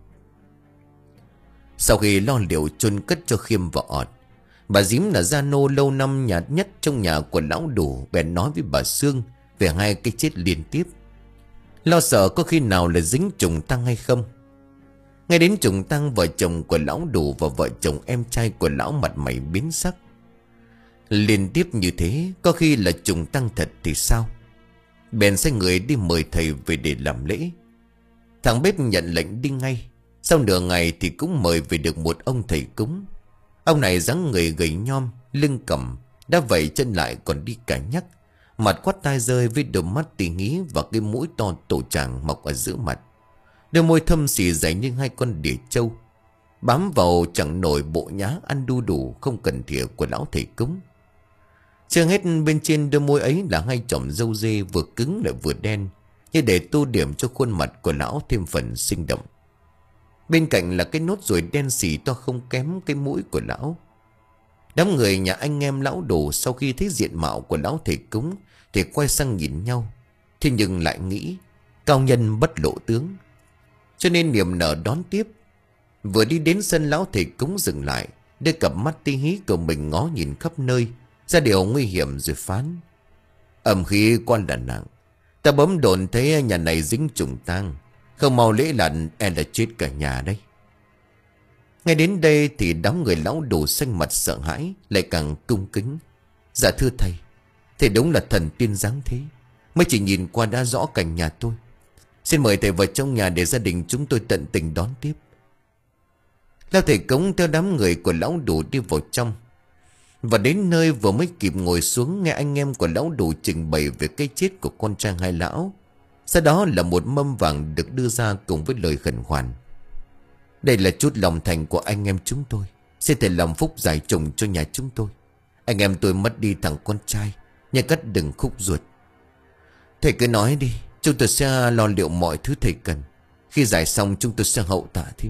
Sau khi lo liệu chôn cất cho Khiêm và ọt, bà Dím là gia nô lâu năm nhạt nhất trong nhà của lão Đủ bèn nói với bà Sương về hai cái chết liên tiếp, lo sợ có khi nào là dính trùng tang hay không. Ngay đến trùng tang, vợ chồng của lão Đủ và vợ chồng em trai của lão mặt mày biến sắc. Liên tiếp như thế, có khi là trùng tang thật thì sao? Bèn sai người đi mời thầy về để làm lễ. Thằng bếp nhận lệnh đi ngay. Sau nửa ngày thì cũng mời về được một ông thầy cúng. Ông này dáng người gầy nhom, lưng còng, đã vẩy chân lại còn đi cả nhắc, mặt quắt tai rơi với đôi mắt tỉ nghĩ và cái mũi to tổ tràng mọc ở giữa mặt. Đôi môi thâm xì dày như hai con đỉa trâu, bám vào chẳng nổi bộ nhá ăn đu đủ không cần thìa của lão thầy cúng. Chưa hết, bên trên đôi môi ấy là hai chòm râu dê vừa cứng lại vừa đen, như để tô điểm cho khuôn mặt của lão thêm phần sinh động. Bên cạnh là cái nốt ruồi đen xì to không kém cái mũi của lão. Đám người nhà anh em lão Đồ sau khi thấy diện mạo của lão thầy cúng thì quay sang nhìn nhau. Thế nhưng lại nghĩ cao nhân bất lộ tướng, cho nên niềm nở đón tiếp. Vừa đi đến sân, lão thầy cúng dừng lại, đưa cặp mắt tí hí của mình ngó nhìn khắp nơi, ra điều nguy hiểm rồi phán: Ẩm khí quan là nặng, ta bấm đồn thấy nhà này dính trùng tang, không mau lễ lặn e là chết cả nhà đây. Ngay đến đây thì đám người lão Đồ xanh mặt sợ hãi, lại càng cung kính: Dạ thưa thầy, thầy đúng là thần tiên dáng thế, mới chỉ nhìn qua đã rõ cảnh nhà tôi. Xin mời thầy vào trong nhà để gia đình chúng tôi tận tình đón tiếp. Lão thầy cúng theo đám người của lão Đủ đi vào trong. Và đến nơi vừa mới kịp ngồi xuống, nghe anh em của lão Đủ trình bày về cái chết của con trai hai lão. Sau đó là một mâm vàng được đưa ra cùng với lời khẩn khoản: Đây là chút lòng thành của anh em chúng tôi, xin thầy làm phúc giải trùng cho nhà chúng tôi. Anh em tôi mất đi thằng con trai, nhà cắt đừng khúc ruột. Thầy cứ nói đi, chúng tôi sẽ lo liệu mọi thứ thầy cần. Khi giải xong chúng tôi sẽ hậu tạ thêm.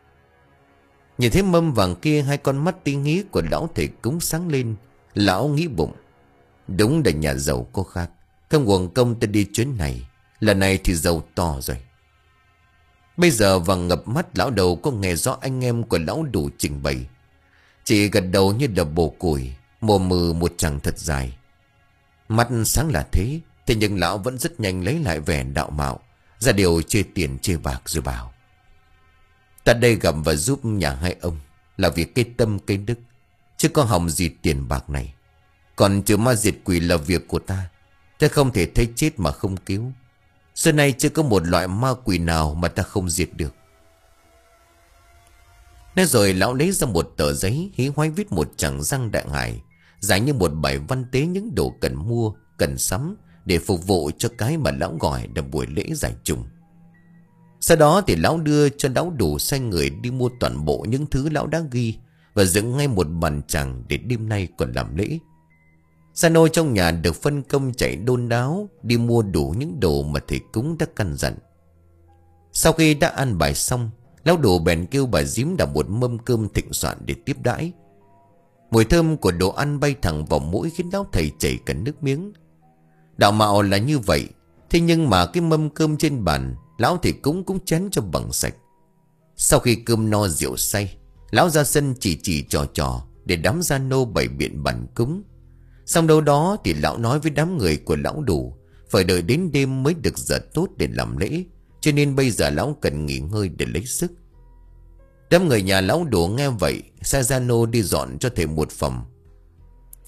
Nhìn thấy mâm vàng kia, hai con mắt tinh ý của lão thầy cúng sáng lên. Lão nghĩ bụng: Đúng là nhà giàu có khác, không uổng công ta đi chuyến này. Lần này thì giàu to rồi. Bây giờ vàng ngập mắt, lão Đầu có nghe rõ anh em của lão Đủ trình bày, chỉ gật đầu như là bồ củi, mồm mừ một chàng thật dài. Mắt sáng là thế, thế nhưng lão vẫn rất nhanh lấy lại vẻ đạo mạo, ra điều chê tiền chê bạc rồi bảo: Ta đây gặp và giúp nhà hai ông là vì cái tâm cái đức, chứ có hòng gì tiền bạc này. Còn trừ ma diệt quỷ là việc của ta, ta không thể thấy chết mà không cứu. Xưa nay chưa có một loại ma quỷ nào mà ta không diệt được. Nói rồi lão lấy ra một tờ giấy, hí hoái viết một tràng răng đại hải, dài như một bài văn tế những đồ cần mua, cần sắm để phục vụ cho cái mà lão gọi là buổi lễ giải trùng. Sau đó thì lão đưa cho lão Đủ sai người đi mua toàn bộ những thứ lão đã ghi và dựng ngay một bàn tràng để đêm nay còn làm lễ. Sa nô trong nhà được phân công chạy đôn đáo đi mua đủ những đồ mà thầy cúng đã căn dặn. Sau khi đã ăn bài xong, lão Đủ bèn kêu bà Dím đặt một mâm cơm thịnh soạn để tiếp đãi. Mùi thơm của đồ ăn bay thẳng vào mũi khiến lão thầy chảy cả nước miếng. Đạo mạo là như vậy, thế nhưng mà cái mâm cơm trên bàn lão thầy cúng cũng chén cho bằng sạch. Sau khi cơm no rượu say, lão ra sân chỉ chỉ trò trò để đám gia nô bày biện bàn cúng. Xong đâu đó thì lão nói với đám người của lão Đủ phải đợi đến đêm mới được giờ tốt để làm lễ, cho nên bây giờ lão cần nghỉ ngơi để lấy sức. Đám người nhà lão Đủ nghe vậy sai gia nô đi dọn cho thầy một phòng.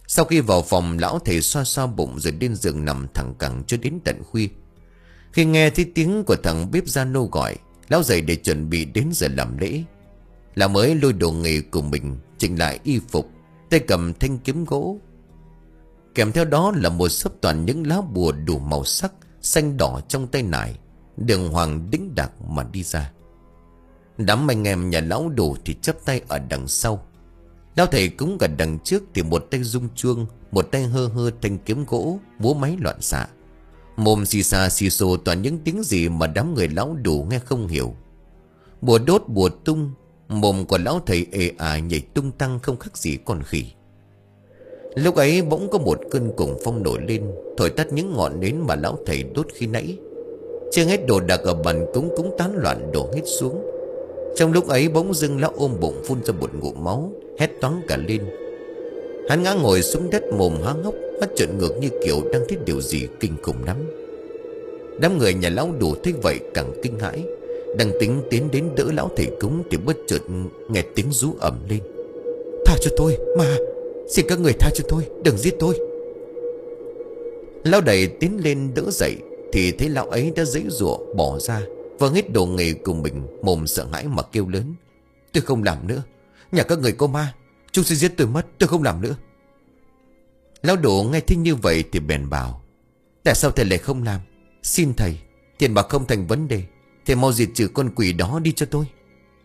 Sau khi vào phòng, lão thầy xoa xoa bụng rồi lên giường nằm thẳng cẳng cho đến tận khuya. Khi nghe thấy tiếng của thằng bếp gia nô gọi, lão dậy để chuẩn bị đến giờ làm lễ. Lão mới lôi đồ nghề của mình, chỉnh lại y phục, tay cầm thanh kiếm gỗ. Kèm theo đó là một xấp toàn những lá bùa đủ màu sắc, xanh đỏ trong tay nải, đường hoàng đĩnh đạc mà đi ra. Đám anh em nhà lão đủ thì chắp tay ở đằng sau. Lão thầy cúng gần đằng trước thì một tay rung chuông, một tay hơ hơ thanh kiếm gỗ, múa máy loạn xạ. Mồm xì xà xì xồ toàn những tiếng gì mà đám người lão đủ nghe không hiểu. Bùa đốt bùa tung, mồm của lão thầy ê à nhảy tung tăng không khác gì con khỉ. Lúc ấy bỗng có một cơn cuồng phong nổi lên, thổi tắt những ngọn nến mà lão thầy đốt khi nãy. Chưa hết đồ đạc ở bàn cúng cũng tán loạn đổ hết xuống. Trong lúc ấy bỗng dưng lão ôm bụng phun ra một ngụm máu, hét toáng cả lên. Hắn ngã ngồi xuống đất, mồm há hốc, mắt trợn ngược như kiểu đang thấy điều gì kinh khủng lắm. Đám người nhà lão đủ thấy vậy càng kinh hãi, đang tính tiến đến đỡ lão thầy cúng thì bất chợt nghe tiếng rú ầm lên. Tha cho tôi mà, xin các người tha cho tôi, đừng giết tôi. Lão đẩy tiến lên đỡ dậy thì thấy lão ấy đã giãy giụa bỏ ra và hết đồ nghề của mình, mồm sợ hãi mà kêu lớn. Tôi không làm nữa, nhà các người có ma, chúng sẽ giết tôi mất, tôi không làm nữa. Lão đủ nghe thấy như vậy thì bèn bảo: tại sao thầy lại không làm? Xin thầy, tiền bạc không thành vấn đề, thầy mau diệt trừ con quỷ đó đi cho tôi.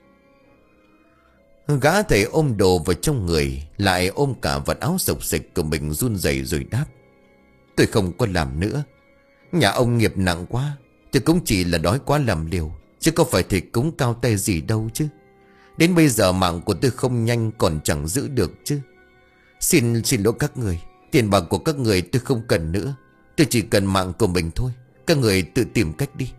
Gã thầy ôm đồ vào trong người, lại ôm cả vật áo sộc sịch của mình, run rẩy rồi đáp: tôi không có làm nữa. Nhà ông nghiệp nặng quá, tôi cũng chỉ là đói quá làm liều, chứ có phải thầy cúng cao tay gì đâu chứ. Đến bây giờ mạng của tôi không nhanh còn chẳng giữ được chứ. Xin xin lỗi các người, tiền bạc của các người tôi không cần nữa, tôi chỉ cần mạng của mình thôi. Các người tự tìm cách đi.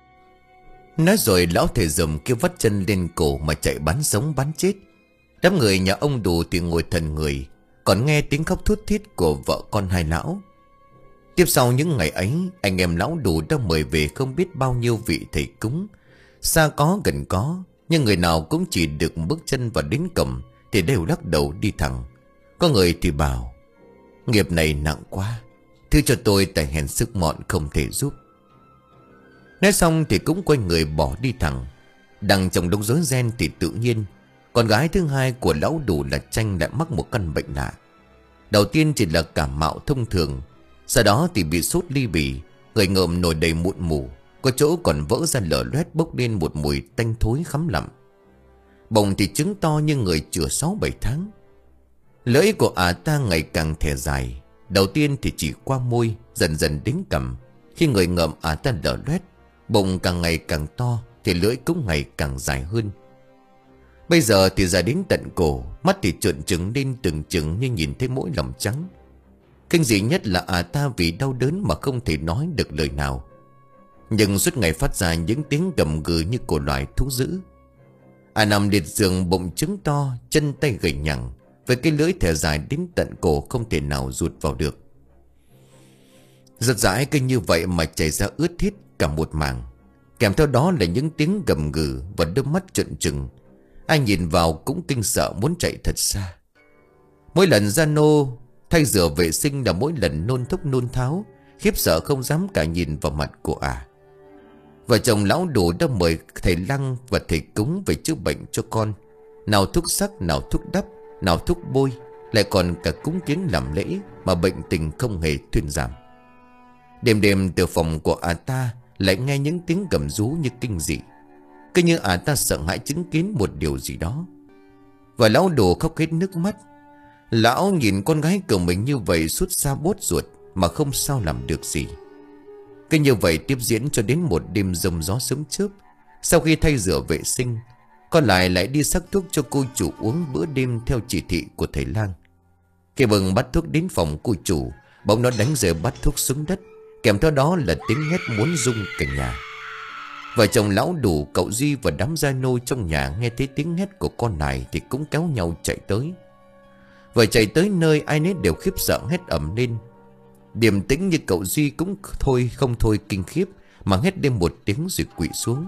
Nói rồi lão thầy dùm kia vắt chân lên cổ mà chạy bắn sống bắn chết. Đám người nhà ông đủ thì ngồi thần người, còn nghe tiếng khóc thút thít của vợ con hai lão. Tiếp sau những ngày ấy, anh em lão đủ đã mời về không biết bao nhiêu vị thầy cúng, xa có gần có, nhưng người nào cũng chỉ được bước chân vào đến cổng thì đều lắc đầu đi thẳng. Có người thì bảo: nghiệp này nặng quá, thứ cho tôi tại hèn sức mọn không thể giúp. Nói xong thì cũng quay người bỏ đi thẳng. Đang trong đống rối ren thì tự nhiên con gái thứ hai của lão đủ là Tranh lại mắc một căn bệnh lạ. Đầu tiên chỉ là cảm mạo thông thường, sau đó thì bị sốt ly bì, người ngợm nổi đầy mụn mủ, có chỗ còn vỡ ra lở loét bốc lên một mùi tanh thối khắm lặm. Bồng thì trứng to như người chữa sáu bảy tháng. Lưỡi của ả ta ngày càng thè dài, đầu tiên thì chỉ qua môi, dần dần đến cằm. Khi người ngợm ả ta lở loét, bụng càng ngày càng to thì lưỡi cũng ngày càng dài hơn. Bây giờ thì dài đến tận cổ, mắt thì trợn trừng lên từng chừng như nhìn thấy mỗi lòng trắng. Kinh dị nhất là ả ta vì đau đớn mà không thể nói được lời nào, nhưng suốt ngày phát ra những tiếng gầm gừ như của loài thú dữ. Ả nằm liệt giường, bụng trứng to, chân tay gầy nhằng, với cái lưỡi thè dài đến tận cổ không thể nào rụt vào được. Giật dãi kinh như vậy mà chảy ra ướt hết cả một mảng. Kèm theo đó là những tiếng gầm gừ và đôi mắt trợn trừng. Ai nhìn vào cũng kinh sợ muốn chạy thật xa. Mỗi lần ra nô thay rửa vệ sinh là mỗi lần nôn thốc nôn tháo, khiếp sợ không dám cả nhìn vào mặt của ả. Vợ chồng lão đủ đã mời thầy Lăng và thầy cúng về chữa bệnh cho con. Nào thuốc sắc, nào thuốc đắp, nào thuốc bôi, lại còn cả cúng kiến làm lễ, mà bệnh tình không hề thuyên giảm. Đêm đêm từ phòng của ả ta lại nghe những tiếng gầm rú như kinh dị, cứ như ả ta sợ hãi chứng kiến một điều gì đó. Và lão đồ khóc hết nước mắt. Lão nhìn con gái của mình như vậy suốt xa bốt ruột mà không sao làm được gì. Cứ như vậy tiếp diễn cho đến một đêm rông gió sớm chớp. Sau khi thay rửa vệ sinh, con lại lại đi sắc thuốc cho cô chủ uống bữa đêm theo chỉ thị của thầy Lang. Khi bừng bát thuốc đến phòng cô chủ, bỗng nó đánh rơi bát thuốc xuống đất, kèm theo đó là tiếng hét muốn rung cả nhà. Vợ chồng lão đủ, cậu Duy và đám gia nô trong nhà nghe thấy tiếng hét của con này thì cũng kéo nhau chạy tới. Vừa chạy tới nơi, ai nấy đều khiếp sợ hét ầm lên. Điềm tĩnh như cậu Duy cũng thôi không thôi kinh khiếp mà hét lên một tiếng rồi quỵ xuống.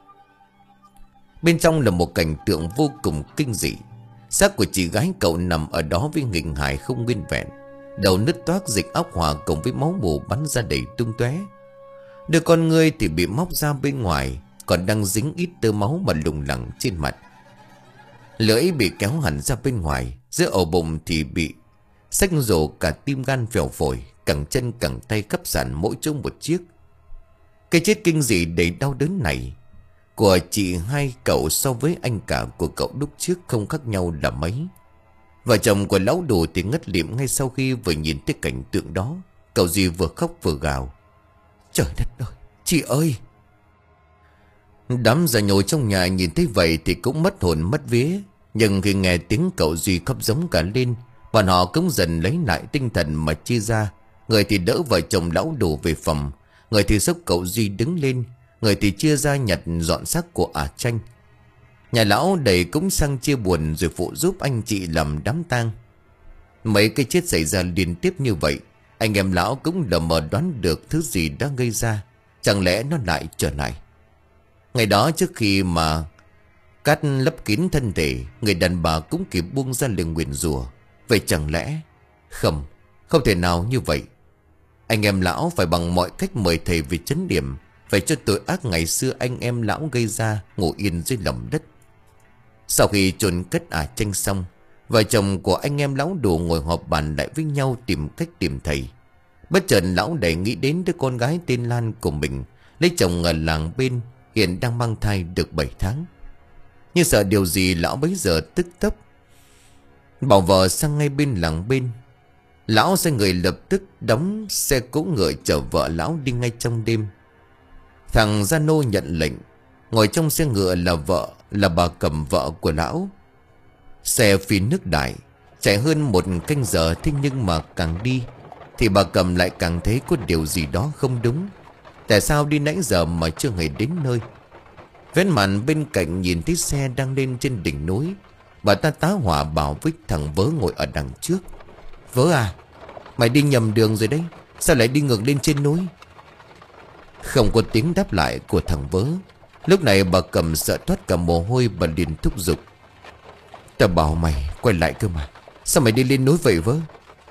Bên trong là một cảnh tượng vô cùng kinh dị. Xác của chị gái cậu nằm ở đó với hình hài không nguyên vẹn. Đầu nứt toác, dịch óc hòa cùng với máu mù bắn ra đầy tung tóe. Đôi con ngươi thì bị móc ra bên ngoài, còn đang dính ít tơ máu mà lủng lẳng trên mặt. Lưỡi bị kéo hẳn ra bên ngoài, giữa ổ bụng thì bị xách rổ cả tim gan phèo phổi, cẳng chân cẳng tay cắp sẵn mỗi chỗ một chiếc. Cái chết kinh dị đầy đau đớn này của chị hai cậu so với anh cả của cậu lúc trước không khác nhau là mấy. Vợ chồng của lão đồ thì ngất lịm ngay sau khi vừa nhìn thấy cảnh tượng đó. Cậu Duy vừa khóc vừa gào: "Trời đất ơi, chị ơi!" Đám già nhồi trong nhà nhìn thấy vậy thì cũng mất hồn mất vía. Nhưng khi nghe tiếng cậu Duy khóc giống cả lên, bọn họ cũng dần lấy lại tinh thần mà chia ra. Người thì đỡ vợ chồng lão đồ về phòng, người thì xốc cậu Duy đứng lên, người thì chia ra nhặt dọn xác của ả Tranh. Nhà lão đầy cũng sang chia buồn rồi phụ giúp anh chị làm đám tang. Mấy cái chết xảy ra liên tiếp như vậy, anh em lão cũng lờ mờ đoán được thứ gì đã gây ra. Chẳng lẽ nó lại trở lại? Ngày đó trước khi mà cát lấp kín thân thể, người đàn bà cũng kịp buông ra lời nguyền rủa. Vậy chẳng lẽ... Không, không thể nào như vậy. Anh em lão phải bằng mọi cách mời thầy về trấn điểm, phải cho tội ác ngày xưa anh em lão gây ra ngủ yên dưới lòng đất. Sau khi chôn cất ả Tranh xong, vợ chồng của anh em lão đồ ngồi họp bàn lại với nhau tìm cách tìm thầy. Bất chợt lão đẩy nghĩ đến đứa con gái tên Lan của mình, lấy chồng ở làng bên, hiện đang mang thai được bảy tháng. Nhưng sợ điều gì, lão bấy giờ tức tốc bảo vợ sang ngay bên làng bên. Lão sai người lập tức đóng xe cỗ ngựa chở vợ lão đi ngay trong đêm. Thằng Gia Nô nhận lệnh. Ngồi trong xe ngựa là vợ, là bà Cẩm, vợ của lão. Xe phi nước đại, chạy hơn một canh giờ. Thế nhưng mà càng đi thì bà Cẩm lại càng thấy có điều gì đó không đúng. Tại sao đi nãy giờ mà chưa hề đến nơi? Vén màn bên cạnh nhìn thấy xe đang lên trên đỉnh núi, bà ta tá hỏa bảo với thằng Vớ ngồi ở đằng trước: "Vớ à, mày đi nhầm đường rồi đấy, sao lại đi ngược lên trên núi?" Không có tiếng đáp lại của thằng Vớ. Lúc này bà Cẩm sợ toát cả mồ hôi, bà liền thúc giục: "Tao bảo mày quay lại cơ mà, sao mày đi lên núi vậy Vớ?"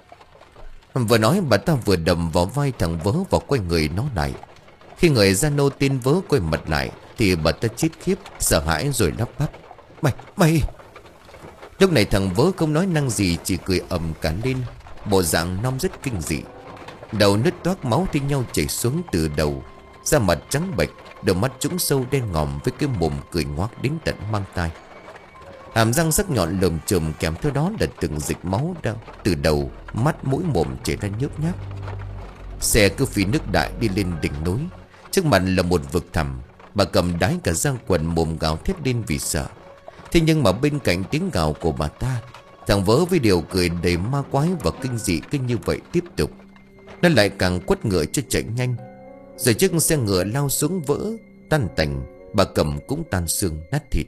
Vừa nói bà ta vừa đầm vào vai thằng Vớ và quay người nó lại. Khi người Gia Nô tên Vớ quay mặt lại thì bà ta chết khiếp, sợ hãi rồi lắp bắp: Mày, mày Lúc này thằng Vớ không nói năng gì, chỉ cười ầm cả lên, bộ dạng non rất kinh dị. Đầu nứt toác, máu thi nhau chảy xuống từ đầu, da mặt trắng bệch, đôi mắt trũng sâu đen ngòm với cái mồm cười ngoác đến tận mang tai. Hàm răng sắc nhọn lởm chởm, kèm theo đó là từng dịch máu đau từ đầu, mắt, mũi, mồm chảy ra nhớp nháp. Xe cứ phi nước đại đi lên đỉnh núi. Trước mặt là một vực thẳm. Bà Cầm đái cả răng quần, mồm gào thét lên vì sợ. Thế nhưng mà bên cạnh tiếng gào của bà ta, thằng Vớ với điều cười đầy ma quái và kinh dị cứ như vậy tiếp tục. Nó lại càng quất ngựa cho chạy nhanh. Rồi chiếc xe ngựa lao xuống vỡ tan tành. Bà Cầm cũng tan xương nát thịt.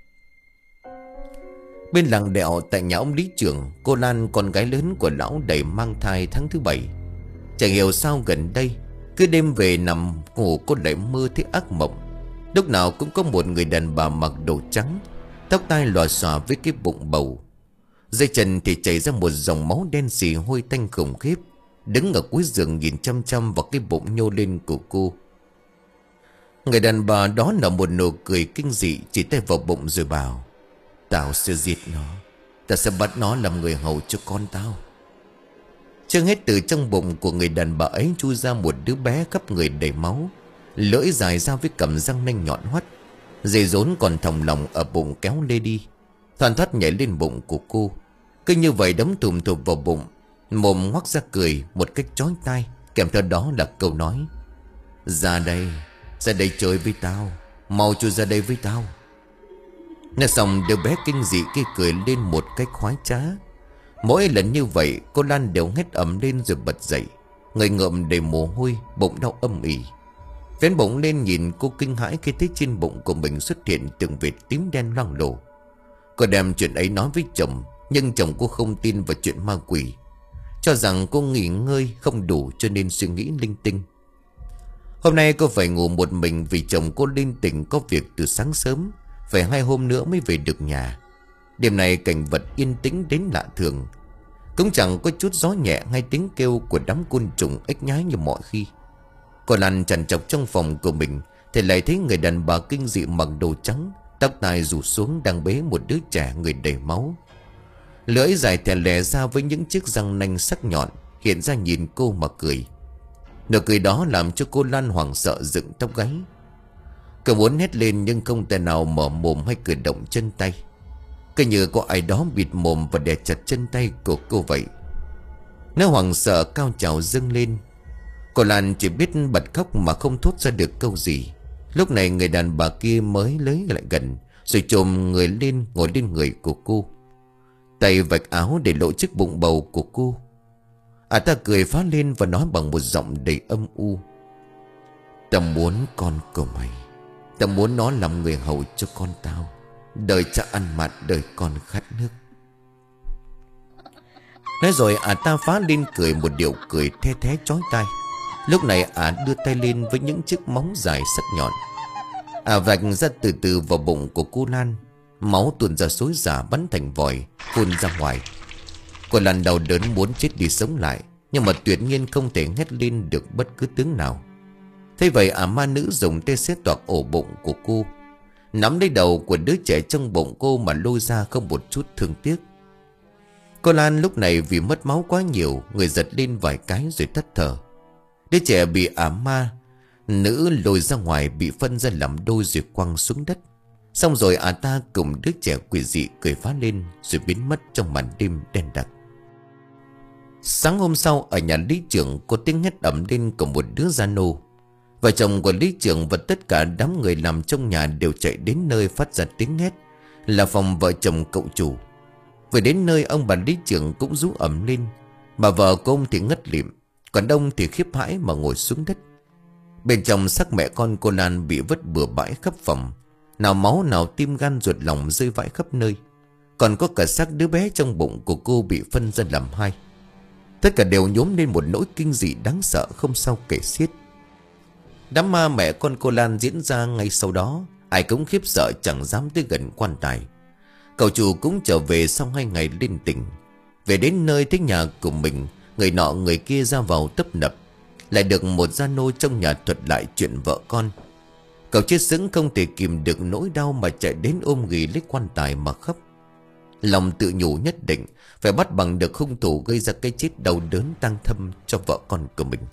Bên làng Đẹo, tại nhà ông lý trưởng, cô Lan, con gái lớn của lão, đầy mang thai tháng thứ bảy. Chẳng hiểu sao gần đây cứ đêm về nằm ngủ cô lại mơ thấy ác mộng. Lúc nào cũng có một người đàn bà mặc đồ trắng, tóc tai lòa xòa với cái bụng bầu. Dưới chân thì chảy ra một dòng máu đen xì hôi tanh khủng khiếp. Đứng ở cuối giường nhìn chăm chăm vào cái bụng nhô lên của cô. Người đàn bà đó nở một nụ cười kinh dị, chỉ tay vào bụng rồi bảo: "Tao sẽ giết nó. Tao sẽ bắt nó làm người hầu cho con tao." Chưa hết, từ trong bụng của người đàn bà ấy chui ra một đứa bé khắp người đầy máu, lưỡi dài ra với cằm răng nanh nhọn hoắt. Dây rốn còn thòng lòng ở bụng kéo lê đi, thoăn thoắt nhảy lên bụng của cô. Cứ như vậy đấm thùm thụp vào bụng, mồm ngoác ra cười một cách chói tai, kèm theo đó là câu nói: "Ra đây, ra đây chơi với tao, mau chui ra đây với tao." Nói xong đứa bé kinh dị kia cười lên một cách khoái trá. Mỗi lần như vậy cô Lan đều hét ầm lên rồi bật dậy, người ngợm đầy mồ hôi, bụng đau âm ỉ. Vén bụng lên nhìn, cô kinh hãi khi thấy trên bụng của mình xuất hiện từng vệt tím đen loang lổ. Cô đem chuyện ấy nói với chồng, nhưng chồng cô không tin vào chuyện ma quỷ, cho rằng cô nghỉ ngơi không đủ cho nên suy nghĩ linh tinh. Hôm nay cô phải ngủ một mình vì chồng cô linh tỉnh có việc từ sáng sớm, phải hai hôm nữa mới về được nhà. Đêm nay cảnh vật yên tĩnh đến lạ thường. Cũng chẳng có chút gió nhẹ hay tiếng kêu của đám côn trùng ếch nhái như mọi khi. Cô Lan trằn trọc trong phòng của mình thì lại thấy người đàn bà kinh dị mặc đồ trắng, tóc tai rủ xuống, đang bế một đứa trẻ người đầy máu. Lưỡi dài thè lè ra với những chiếc răng nanh sắc nhọn hiện ra nhìn cô mà cười. Nụ cười đó làm cho cô Lan hoảng sợ dựng tóc gáy. Cô muốn hét lên nhưng không thể nào mở mồm hay cử động chân tay. Cứ như có ai đó bịt mồm và đè chặt chân tay của cô vậy. Nó hoảng sợ cao trào dâng lên. Cô Lan chỉ biết bật khóc mà không thốt ra được câu gì. Lúc này người đàn bà kia mới lấy lại gần, rồi chồm người lên ngồi lên người của cô, tay vạch áo để lộ chiếc bụng bầu của cô. À ta cười phá lên và nói bằng một giọng đầy âm u: "Ta muốn con của mày, ta muốn nó làm người hầu cho con tao. Đời cha ăn mặn, đời con khát nước." Nói rồi à ta phá lên cười một điệu cười the thé chói tai. Lúc này à đưa tay lên với những chiếc móng dài sắc nhọn. À vạch ra từ từ vào bụng của cô Lan. Máu tuôn ra xối xả bắn thành vòi phun ra ngoài. Cô Lan đau đớn muốn chết đi sống lại, nhưng mà tuyệt nhiên không thể hét lên được bất cứ tiếng nào. Thế vậy à ma nữ dùng tay xé toạc ổ bụng của cô, nắm lấy đầu của đứa trẻ trong bụng cô mà lôi ra không một chút thương tiếc. Cô Lan lúc này vì mất máu quá nhiều, người giật lên vài cái rồi tắt thở. Đứa trẻ bị ả ma nữ lôi ra ngoài, bị phân ra làm đôi rồi quăng xuống đất. Xong rồi ả ta cùng đứa trẻ quỷ dị cười phá lên rồi biến mất trong màn đêm đen đặc. Sáng hôm sau ở nhà lý trưởng có tiếng hét ầm lên của một đứa gia nô. Vợ chồng của lý trưởng và tất cả đám người làm trong nhà đều chạy đến nơi phát ra tiếng hét, là phòng vợ chồng cậu chủ. Vừa đến nơi ông bà lý trưởng cũng rú ầm lên. Bà vợ của ông thì ngất lịm, còn ông thì khiếp hãi mà ngồi xuống đất. Bên trong xác mẹ con cô Lan bị vứt bừa bãi khắp phòng, nào máu nào tim gan ruột lòng rơi vãi khắp nơi. Còn có cả xác đứa bé trong bụng của cô bị phân ra làm hai. Tất cả đều nhốm lên một nỗi kinh dị đáng sợ không sao kể xiết. Đám ma mẹ con cô Lan diễn ra ngay sau đó. Ai cũng khiếp sợ chẳng dám tới gần quan tài. Cậu chủ cũng trở về sau hai ngày lên tỉnh. Về đến nơi thấy nhà của mình, người nọ người kia ra vào tấp nập. Lại được một gia nô trong nhà thuật lại chuyện vợ con. Cậu chết sững không thể kìm được nỗi đau mà chạy đến ôm ghì lấy quan tài mà khóc. Lòng tự nhủ nhất định phải bắt bằng được hung thủ gây ra cái chết đau đớn tang thâm cho vợ con của mình.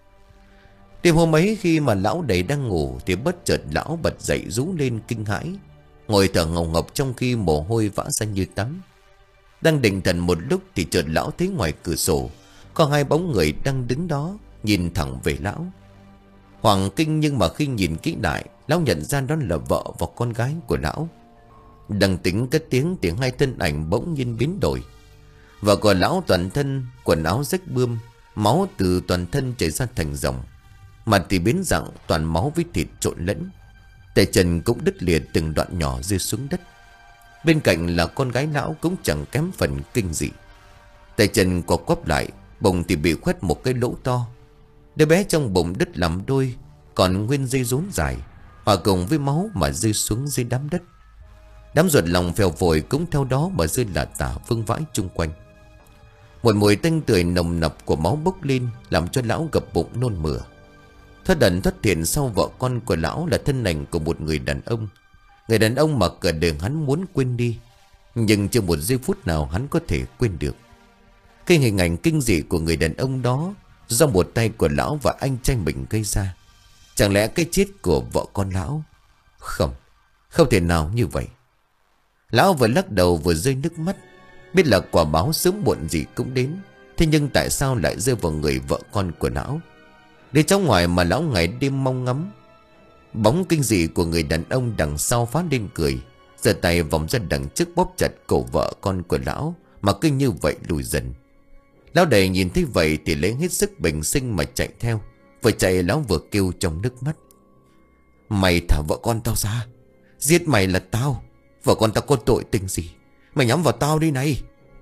Đêm hôm ấy khi mà lão đầy đang ngủ thì bất chợt lão bật dậy rú lên kinh hãi, ngồi thở ngầu ngọc trong khi mồ hôi vã ra như tắm. Đang định thần một lúc thì chợt lão thấy ngoài cửa sổ có hai bóng người đang đứng đó nhìn thẳng về lão. Hoàng kinh nhưng mà khi nhìn kỹ lại, lão nhận ra đó là vợ và con gái của lão. Đang tính cất tiếng thì hai thân ảnh bỗng nhiên biến đổi. Vợ của lão toàn thân quần áo rách bươm, máu từ toàn thân chảy ra thành dòng. Mặt thì biến dạng toàn máu với thịt trộn lẫn. Tay chân cũng đứt lìa từng đoạn nhỏ rơi xuống đất. Bên cạnh là con gái lão cũng chẳng kém phần kinh dị. Tay chân co quắp lại, bụng thì bị khoét một cái lỗ to. Đứa bé trong bụng đứt làm đôi, còn nguyên dây rốn dài, hòa cùng với máu mà rơi xuống dưới đám đất. Đám ruột lòng phèo phổi cũng theo đó mà rơi lả tả vương vãi chung quanh. Một mùi tanh tưởi nồng nặc của máu bốc lên, làm cho lão gập bụng nôn mửa. Thoát đần thoát thiện sau vợ con của lão là thân ảnh của một người đàn ông. Người đàn ông mà cả đời hắn muốn quên đi, nhưng chưa một giây phút nào hắn có thể quên được. Cái hình ảnh kinh dị của người đàn ông đó do một tay của lão và anh trai mình gây ra. Chẳng lẽ cái chết của vợ con lão? Không, không thể nào như vậy. Lão vừa lắc đầu vừa rơi nước mắt. Biết là quả báo sớm muộn gì cũng đến, thế nhưng tại sao lại rơi vào người vợ con của lão? Đứa cháu ngoài mà lão ngày đêm mong ngắm. Bóng kinh dị của người đàn ông đằng sau phát lên cười, giơ tay vòng ra đằng trước bóp chặt cổ vợ con của lão, mà cứ như vậy lùi dần. Lão đầy nhìn thấy vậy thì lấy hết sức bình sinh mà chạy theo. Vừa chạy lão vừa kêu trong nước mắt: "Mày thả vợ con tao ra, giết mày là tao. Vợ con tao có tội tình gì, mày nhắm vào tao đi này."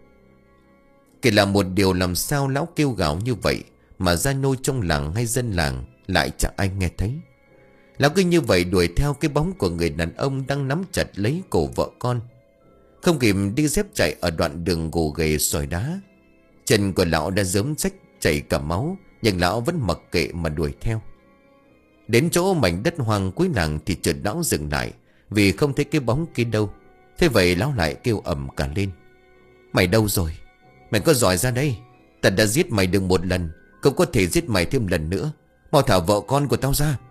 Kể là một điều làm sao lão kêu gào như vậy mà gia nô trong làng hay dân làng lại chẳng ai nghe thấy. Lão cứ như vậy đuổi theo cái bóng của người đàn ông đang nắm chặt lấy cổ vợ con. Không kịp đi dép chạy ở đoạn đường gồ ghề sỏi đá, Chân của lão đã rớm rách chảy cả máu, nhưng lão vẫn mặc kệ mà đuổi theo. Đến chỗ mảnh đất hoang cuối làng thì chợt lão dừng lại, vì không thấy cái bóng kia đâu. Thế vậy lão lại kêu ầm cả lên: Mày đâu rồi? Mày có giỏi ra đây. Ta đã giết mày được một lần, không có thể giết mày thêm lần nữa. Mau thả vợ con của tao ra.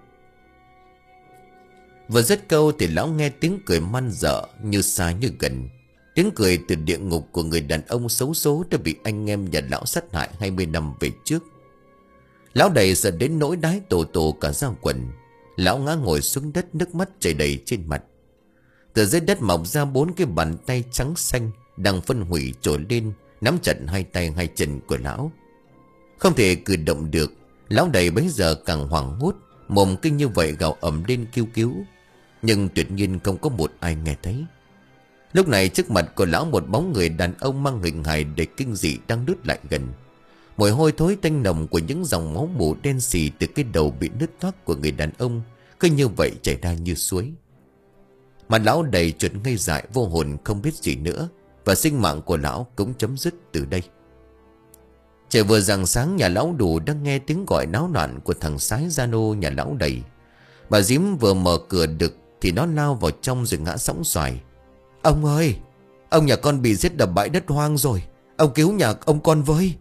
Vừa dứt câu thì lão nghe tiếng cười man dợ, như xa như gần. Tiếng cười từ địa ngục của người đàn ông xấu số đã bị anh em nhà lão sát hại hai mươi năm về trước. Lão đầy sợ đến nỗi đái tổ tổ cả da quần. Lão ngã ngồi xuống đất, nước mắt chảy đầy trên mặt. Từ dưới đất mọc ra bốn cái bàn tay trắng xanh đang phân hủy trồi lên, nắm chặt hai tay hai chân của lão. Không thể cử động được. Lão đầy bấy giờ càng hoảng hốt, mồm kinh như vậy gào ầm lên kêu cứu. Nhưng tuyệt nhiên không có một ai nghe thấy. Lúc này trước mặt của lão một bóng người đàn ông mang hình hài đầy kinh dị đang lướt lại gần. Mùi hôi thối tanh nồng của những dòng máu mù đen xì từ cái đầu bị nứt toác của người đàn ông cứ như vậy chảy ra như suối. Mà lão đầy chợt ngây dại vô hồn không biết gì nữa, và sinh mạng của lão cũng chấm dứt từ đây. Trời vừa rạng sáng, nhà lão Đủ đang nghe tiếng gọi náo loạn của thằng sái gia nô nhà lão đầy. Bà Dím vừa mở cửa được thì nó lao vào trong rồi ngã sõng xoài. Ông ơi, ông nhà con bị giết đập bãi đất hoang rồi, ông cứu nhà ông con với.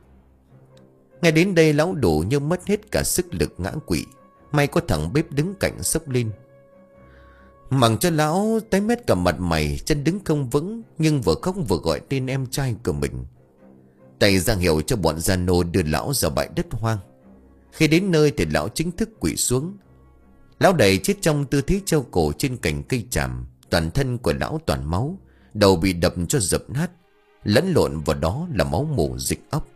Ngay đến đây lão Đủ như mất hết cả sức lực ngã quỵ. May có thằng bếp đứng cạnh xốc lên. Mằng cho lão tái mét cả mặt mày, chân đứng không vững, nhưng vừa khóc vừa gọi tên em trai của mình. Tay ra hiệu cho bọn gia nô đưa lão ra bãi đất hoang. Khi đến nơi thì lão chính thức quỵ xuống. Lão đầy chết trong tư thế treo cổ trên cành cây tràm. Toàn thân của lão toàn máu, đầu bị đập cho dập nát, lẫn lộn vào đó là máu mù dịch ốc.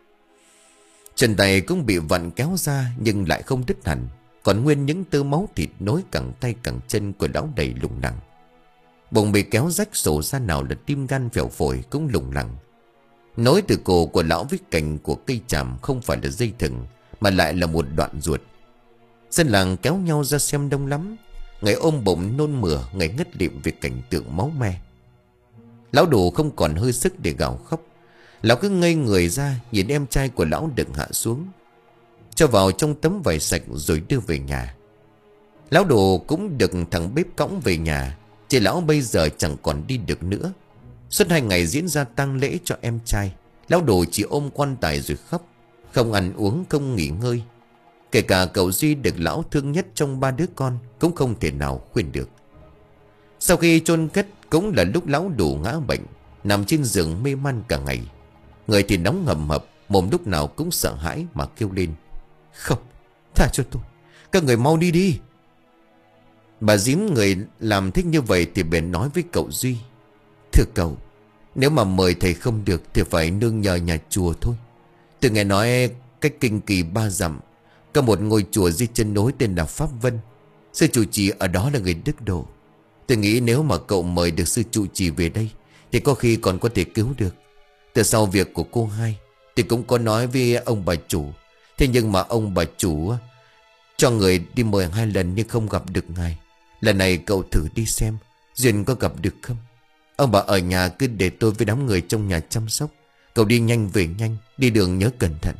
Chân tay cũng bị vặn kéo ra nhưng lại không đứt hẳn, còn nguyên những tơ máu thịt nối cẳng tay cẳng chân của lão đầy lủng lẳng. Bụng bị kéo rách sổ ra, nào là tim gan phèo phổi cũng lủng lẳng. Nối từ cổ của lão với cành của cây tràm không phải là dây thừng, mà lại là một đoạn ruột. Dân làng kéo nhau ra xem đông lắm. Người ôm bụng nôn mửa, người ngất lịm về cảnh tượng máu me. Lão Đủ không còn hơi sức để gào khóc. Lão cứ ngây người ra nhìn em trai của lão đựng hạ xuống, cho vào trong tấm vải sạch rồi đưa về nhà. Lão Đủ cũng được thằng bếp cõng về nhà. Chỉ lão bây giờ chẳng còn đi được nữa. Suốt hai ngày diễn ra tang lễ cho em trai, lão Đủ chỉ ôm quan tài rồi khóc, không ăn uống không nghỉ ngơi. Kể cả cậu Duy được lão thương nhất trong ba đứa con cũng không thể nào khuyên được. Sau khi chôn cất cũng là lúc lão Đủ ngã bệnh, nằm trên giường mê man cả ngày. Người thì nóng hầm hập, mồm lúc nào cũng sợ hãi mà kêu lên: Không, tha cho tôi, các người mau đi đi. Bà Dím người làm thích như vậy thì bèn nói với cậu Duy: Thưa cậu, nếu mà mời thầy không được thì phải nương nhờ nhà chùa thôi. Tôi nghe nói cách kinh kỳ ba dặm có một ngôi chùa dưới chân núi tên là Pháp Vân. Sư trụ trì ở đó là người đức độ. Tôi nghĩ nếu mà cậu mời được sư trụ trì về đây thì có khi còn có thể cứu được. Từ sau việc của cô hai thì cũng có nói với ông bà chủ. Thế nhưng mà ông bà chủ cho người đi mời hai lần nhưng không gặp được ngài. Lần này cậu thử đi xem duyên có gặp được không. Ông bà ở nhà cứ để tôi với đám người trong nhà chăm sóc. Cậu đi nhanh về nhanh, đi đường nhớ cẩn thận.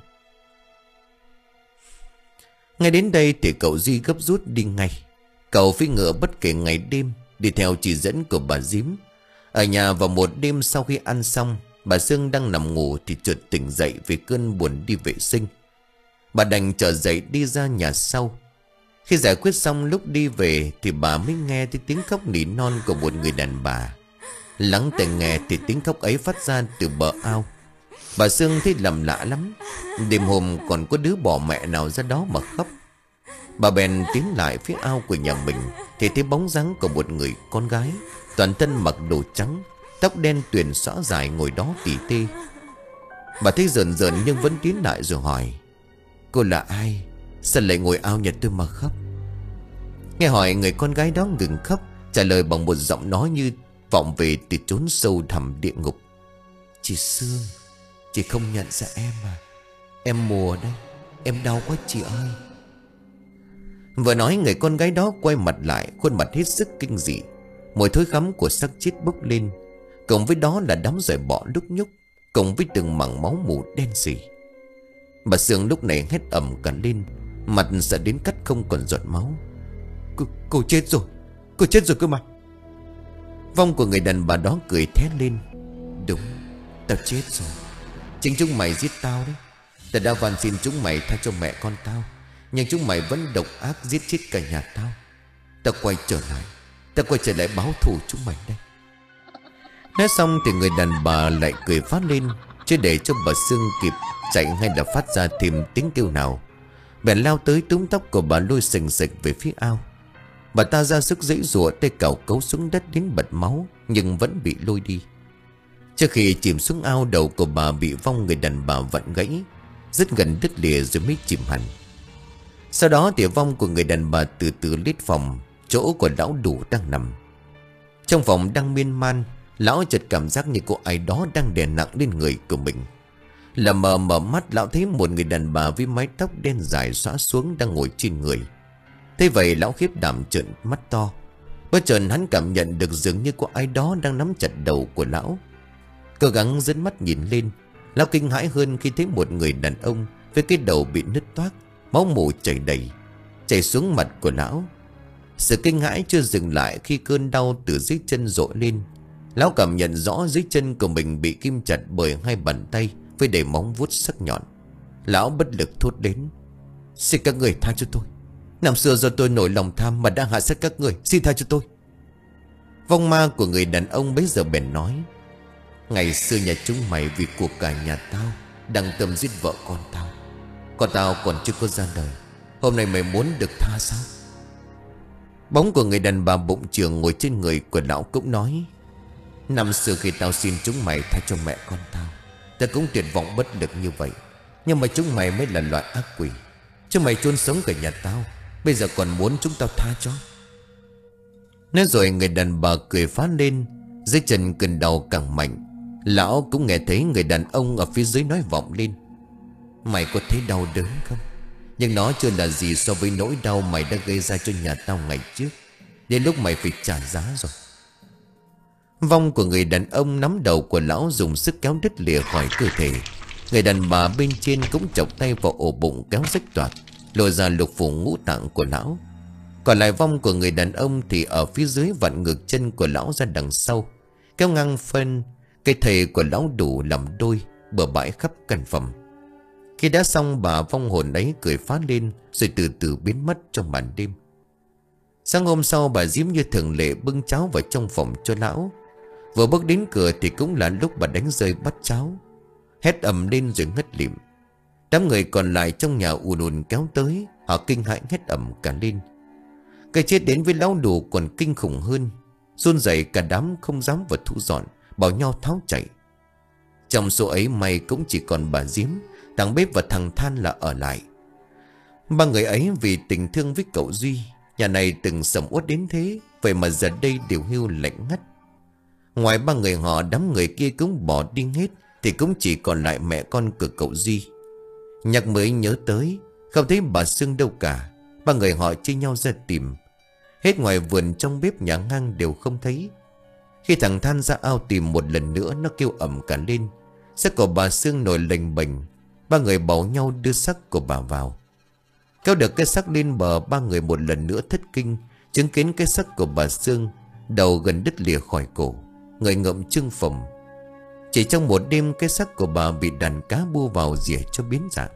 Ngay đến đây thì cậu Duy gấp rút đi ngay. Cậu phi ngựa bất kể ngày đêm, đi theo chỉ dẫn của bà Dím. Ở nhà vào một đêm sau khi ăn xong, bà Sương đang nằm ngủ thì chợt tỉnh dậy vì cơn buồn đi vệ sinh. Bà đành trở dậy đi ra nhà sau. Khi giải quyết xong lúc đi về thì bà mới nghe thấy tiếng khóc nỉ non của một người đàn bà. Lắng tai nghe thì tiếng khóc ấy phát ra từ bờ ao. Bà Sương thấy lầm lạ lắm. Đêm hôm còn có đứa bỏ mẹ nào ra đó mà khóc. Bà bèn tiến lại phía ao của nhà mình thì thấy bóng dáng của một người con gái, toàn thân mặc đồ trắng, tóc đen tuyền xõa dài ngồi đó tỉ tê. Bà thấy rợn rợn nhưng vẫn tiến lại rồi hỏi: Cô là ai? Sao lại ngồi ao nhà tôi mà khóc? Nghe hỏi, người con gái đó ngừng khóc, trả lời bằng một giọng nói như vọng về từ chốn sâu thẳm địa ngục: Chị Sương, chị không nhận ra em à? Em mùa đây, em đau quá chị ơi. Vừa nói, người con gái đó quay mặt lại, khuôn mặt hết sức kinh dị. Mùi thối khắm của xác chết bốc lên, cộng với đó là đám giỏi bọ lúc nhúc. cộng với từng mảng máu mù đen sì. Bà Sương lúc này hét ầm cả lên, mặt sợ đến cắt không còn giọt máu. Cô, cô chết rồi, cô chết rồi cơ mà. Vong của người đàn bà đó cười thét lên. Đúng, tao chết rồi. Chính chúng mày giết tao đấy. Tao đã van xin chúng mày tha cho mẹ con tao, nhưng chúng mày vẫn độc ác giết chết cả nhà tao. Tao quay trở lại, tao quay trở lại báo thù chúng mày đây. Nói xong thì người đàn bà lại cười phát lên. Chứ để cho bà Sương kịp chạy hay là phát ra thêm tiếng kêu nào, bèn lao tới túm tóc của bà lôi sình sịch về phía ao. Bà ta ra sức giãy giụa, tay cào cấu xuống đất đến bật máu, nhưng vẫn bị lôi đi. Trước khi chìm xuống ao, đầu của bà bị vong người đàn bà vặn gãy, rất gần đứt lìa rồi mới chìm hẳn. Sau đó thì vong của người đàn bà từ từ lết phòng chỗ của lão Đủ đang nằm. Trong phòng đang miên man, lão chợt cảm giác như có ai đó đang đè nặng lên người của mình. Là mờ mở mắt, lão thấy một người đàn bà với mái tóc đen dài xõa xuống đang ngồi trên người. Thế vậy lão khiếp đảm trợn mắt to. Bất chợt hắn cảm nhận được dường như có ai đó đang nắm chặt đầu của lão. Cố gắng dẫn mắt nhìn lên, lão kinh hãi hơn khi thấy một người đàn ông với cái đầu bị nứt toác, máu mù chảy đầy, chảy xuống mặt của lão. Sự kinh hãi chưa dừng lại khi cơn đau từ dưới chân dội lên. Lão cảm nhận rõ dưới chân của mình bị kim chặt bởi hai bàn tay với đầy móng vuốt sắc nhọn. Lão bất lực thốt đến. Xin các người tha cho tôi. Năm xưa do tôi nổi lòng tham mà đã hạ sát các người, xin tha cho tôi. Vong ma của người đàn ông bấy giờ bèn nói. Ngày xưa nhà chúng mày vì cuộc cả nhà tao đăng tâm giết vợ con tao. Con tao còn chưa có ra đời, hôm nay mày muốn được tha sao? Bóng của người đàn bà bụng trường ngồi trên người của lão cũng nói. Năm xưa khi tao xin chúng mày tha cho mẹ con tao, tao cũng tuyệt vọng bất lực như vậy. Nhưng mà chúng mày mới là loại ác quỷ. Chúng mày chôn sống cả nhà tao, bây giờ còn muốn chúng tao tha cho? Nói rồi người đàn bà cười phá lên. Dưới chân cơn đau càng mạnh. Lão cũng nghe thấy người đàn ông ở phía dưới nói vọng lên. Mày có thấy đau đớn không? Nhưng nó chưa là gì so với nỗi đau mày đã gây ra cho nhà tao ngày trước. Đến lúc mày phải trả giá rồi. Vong của người đàn ông nắm đầu của lão dùng sức kéo đứt lìa khỏi cơ thể. Người đàn bà bên trên cũng chọc tay vào ổ bụng kéo rách toạc, lôi ra lục phủ ngũ tạng của lão. Còn lại vong của người đàn ông thì ở phía dưới vặn ngược chân của lão ra đằng sau, kéo ngang phân cây thề của lão Đủ làm đôi, bừa bãi khắp căn phòng. Khi đã xong, bà vong hồn ấy cười phá lên rồi từ từ biến mất trong màn đêm. Sáng hôm sau, bà Diễm như thường lệ bưng cháo vào trong phòng cho lão. Vừa bước đến cửa thì cũng là lúc bà đánh rơi bát cháo, hét ầm lên rồi ngất lịm. Đám người còn lại trong nhà ùn ùn kéo tới, họ kinh hãi hét ầm cả lên. Cái chết đến với lão Đủ còn kinh khủng hơn, run rẩy cả đám không dám vào thu dọn, bảo nhau tháo chạy. Trong số ấy may cũng chỉ còn bà Diễm, thằng bếp và thằng Than là ở lại. Ba người ấy vì tình thương với cậu Duy, nhà này từng sầm uất đến thế, vậy mà giờ đây đều hưu lạnh ngắt. Ngoài ba người họ, đám người kia cũng bỏ đi hết, thì cũng chỉ còn lại mẹ con của cậu Duy. Nhắc mới nhớ tới, không thấy bà Sương đâu cả. Ba người họ chia nhau ra tìm. Hết ngoài vườn, trong bếp, nhà ngang đều không thấy. Khi thằng Than ra ao tìm một lần nữa, nó kêu ầm cả lên. Xác của bà Sương nổi lềnh bềnh. Ba người bảo nhau đưa xác của bà vào. Kéo được cái xác lên bờ, ba người một lần nữa thất kinh, chứng kiến cái xác của bà Sương, đầu gần đứt lìa khỏi cổ, người ngậm trương phồng. Chỉ trong một đêm, cái xác của bà bị đàn cá bu vào rỉa cho biến dạng.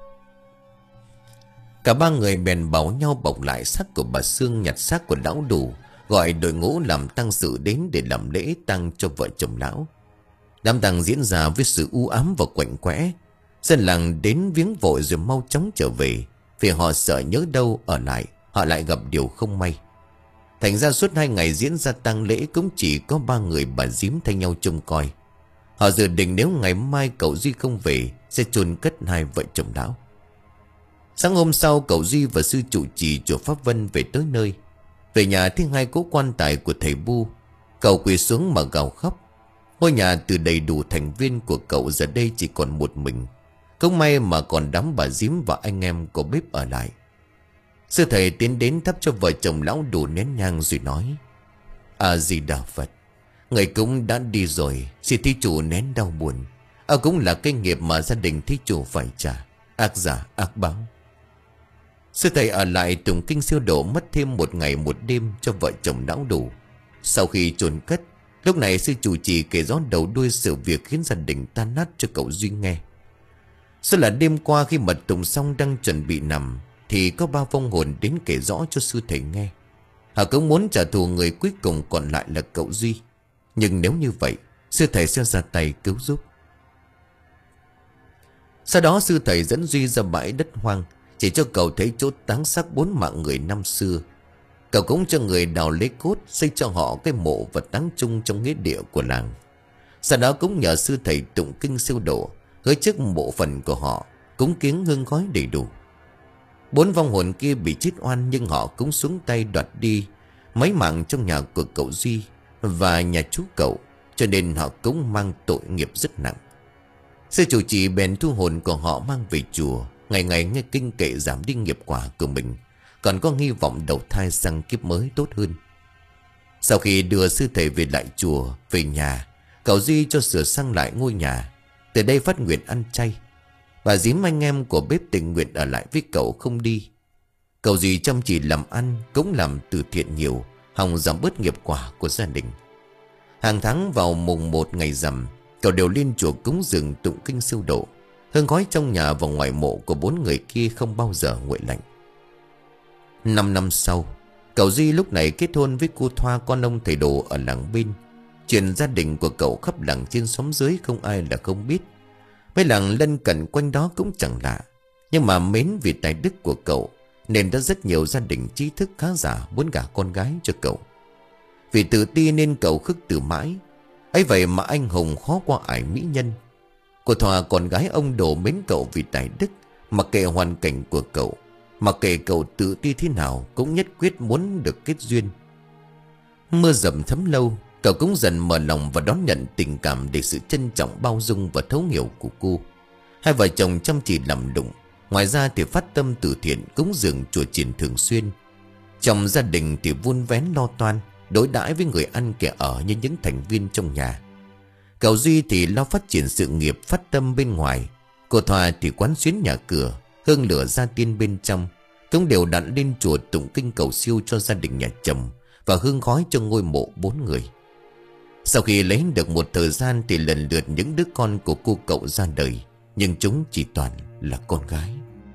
Cả ba người bèn bảo nhau bọc lại xác của bà Sương, nhặt xác của lão Đủ, gọi đội ngũ làm tang sự đến để làm lễ tang cho vợ chồng lão. Đám tang diễn ra với sự u ám và quạnh quẽ. Dân làng đến viếng vội rồi mau chóng trở về, vì họ sợ nhớ đâu ở lại họ lại gặp điều không may. Thành ra suốt hai ngày diễn ra tang lễ cũng chỉ có ba người bà Diễm thay nhau trông coi. Họ dự định nếu ngày mai cậu Duy không về, sẽ chôn cất hai vợ chồng lão. Sáng hôm sau, cậu Duy và sư trụ trì chùa Pháp Vân về tới nơi. Về nhà thấy hai cỗ quan tài của thầy Bu, cậu quỳ xuống mà gào khóc. Ngôi nhà từ đầy đủ thành viên của cậu giờ đây chỉ còn một mình. Không may mà còn đám bà Diễm và anh em của bếp ở lại. Sư thầy tiến đến thắp cho vợ chồng lão Đủ nén nhang rồi nói: A Di Đà Phật, người cũng đã đi rồi, xin thí chủ nén đau buồn. Âu cũng là cái nghiệp mà gia đình thí chủ phải trả. Ác giả ác báo. Sư thầy ở lại tụng kinh siêu độ mất thêm một ngày một đêm cho vợ chồng não đủ. Sau khi chôn cất, lúc này sư chủ trì kể rõ đầu đuôi sự việc khiến gia đình tan nát cho cậu Duy nghe. Sau là đêm qua khi mật tụng xong đang chuẩn bị nằm, thì có ba vong hồn đến kể rõ cho sư thầy nghe. Họ cũng muốn trả thù người cuối cùng còn lại là cậu Duy. Nhưng nếu như vậy, sư thầy sẽ ra tay cứu giúp. Sau đó sư thầy dẫn Duy ra bãi đất hoang, chỉ cho cậu thấy chỗ táng xác bốn mạng người năm xưa. Cậu cũng cho người đào lấy cốt, xây cho họ cái mộ và táng chung trong nghĩa địa của làng. Sau đó cũng nhờ sư thầy tụng kinh siêu độ, hứa trước mộ phần của họ, cúng kiến hương khói đầy đủ. Bốn vong hồn kia bị chết oan, nhưng họ cũng xuống tay đoạt đi mấy mạng trong nhà của cậu Duy và nhà chú cậu, cho nên họ cũng mang tội nghiệp rất nặng. Sư chủ trì bèn thu hồn của họ mang về chùa, ngày ngày nghe kinh kệ giảm đi nghiệp quả của mình, còn có hy vọng đầu thai sang kiếp mới tốt hơn. Sau khi đưa sư thầy về lại chùa, về nhà, cậu Duy cho sửa sang lại ngôi nhà, từ đây phát nguyện ăn chay. Bà dím anh em của bếp tình nguyện ở lại với cậu không đi. Cậu Duy chăm chỉ làm ăn, cũng làm từ thiện nhiều, hòng giảm bớt nghiệp quả của gia đình. Hàng tháng vào mùng một ngày rằm, cậu đều lên chùa cúng dường tụng kinh siêu độ. Hương khói trong nhà và ngoài mộ của bốn người kia không bao giờ nguội lạnh. Năm năm sau, cậu Duy lúc này kết hôn với cô Thoa, con ông thầy đồ ở làng bên. Chuyện gia đình của cậu khắp làng trên xóm dưới không ai là không biết. Mấy làng lân cận quanh đó cũng chẳng lạ. Nhưng mà mến vì tài đức của cậu, nên đã rất nhiều gia đình trí thức khá giả muốn gả con gái cho cậu. Vì tự ti nên cậu khước từ mãi. Ấy vậy mà anh hùng khó qua ải mỹ nhân. Cô Thoa con gái ông đồ mến cậu vì tài đức, mặc kệ hoàn cảnh của cậu, mặc kệ cậu tự ti thế nào cũng nhất quyết muốn được kết duyên. Mưa dầm thấm lâu, cậu cũng dần mở lòng và đón nhận tình cảm để sự trân trọng, bao dung và thấu hiểu của cô. Hai vợ chồng chăm chỉ làm đụng, ngoài ra thì phát tâm từ thiện, cúng dường chùa chiền thường xuyên. Trong gia đình thì vun vén lo toan, đối đãi với người ăn kẻ ở như những thành viên trong nhà. Cậu Duy thì lo phát triển sự nghiệp, phát tâm bên ngoài. Cô Thoa thì quán xuyến nhà cửa, hương lửa gia tiên bên trong, cũng đều đặn lên chùa tụng kinh cầu siêu cho gia đình nhà chồng và hương khói cho ngôi mộ bốn người. Sau khi lấy được một thời gian thì lần lượt những đứa con của cô cậu ra đời, nhưng chúng chỉ toàn là con gái.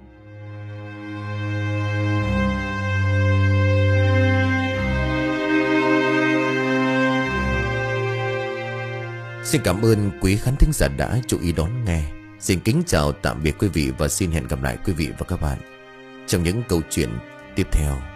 Xin cảm ơn quý khán thính giả đã chú ý đón nghe. Xin kính chào tạm biệt quý vị và xin hẹn gặp lại quý vị và các bạn trong những câu chuyện tiếp theo.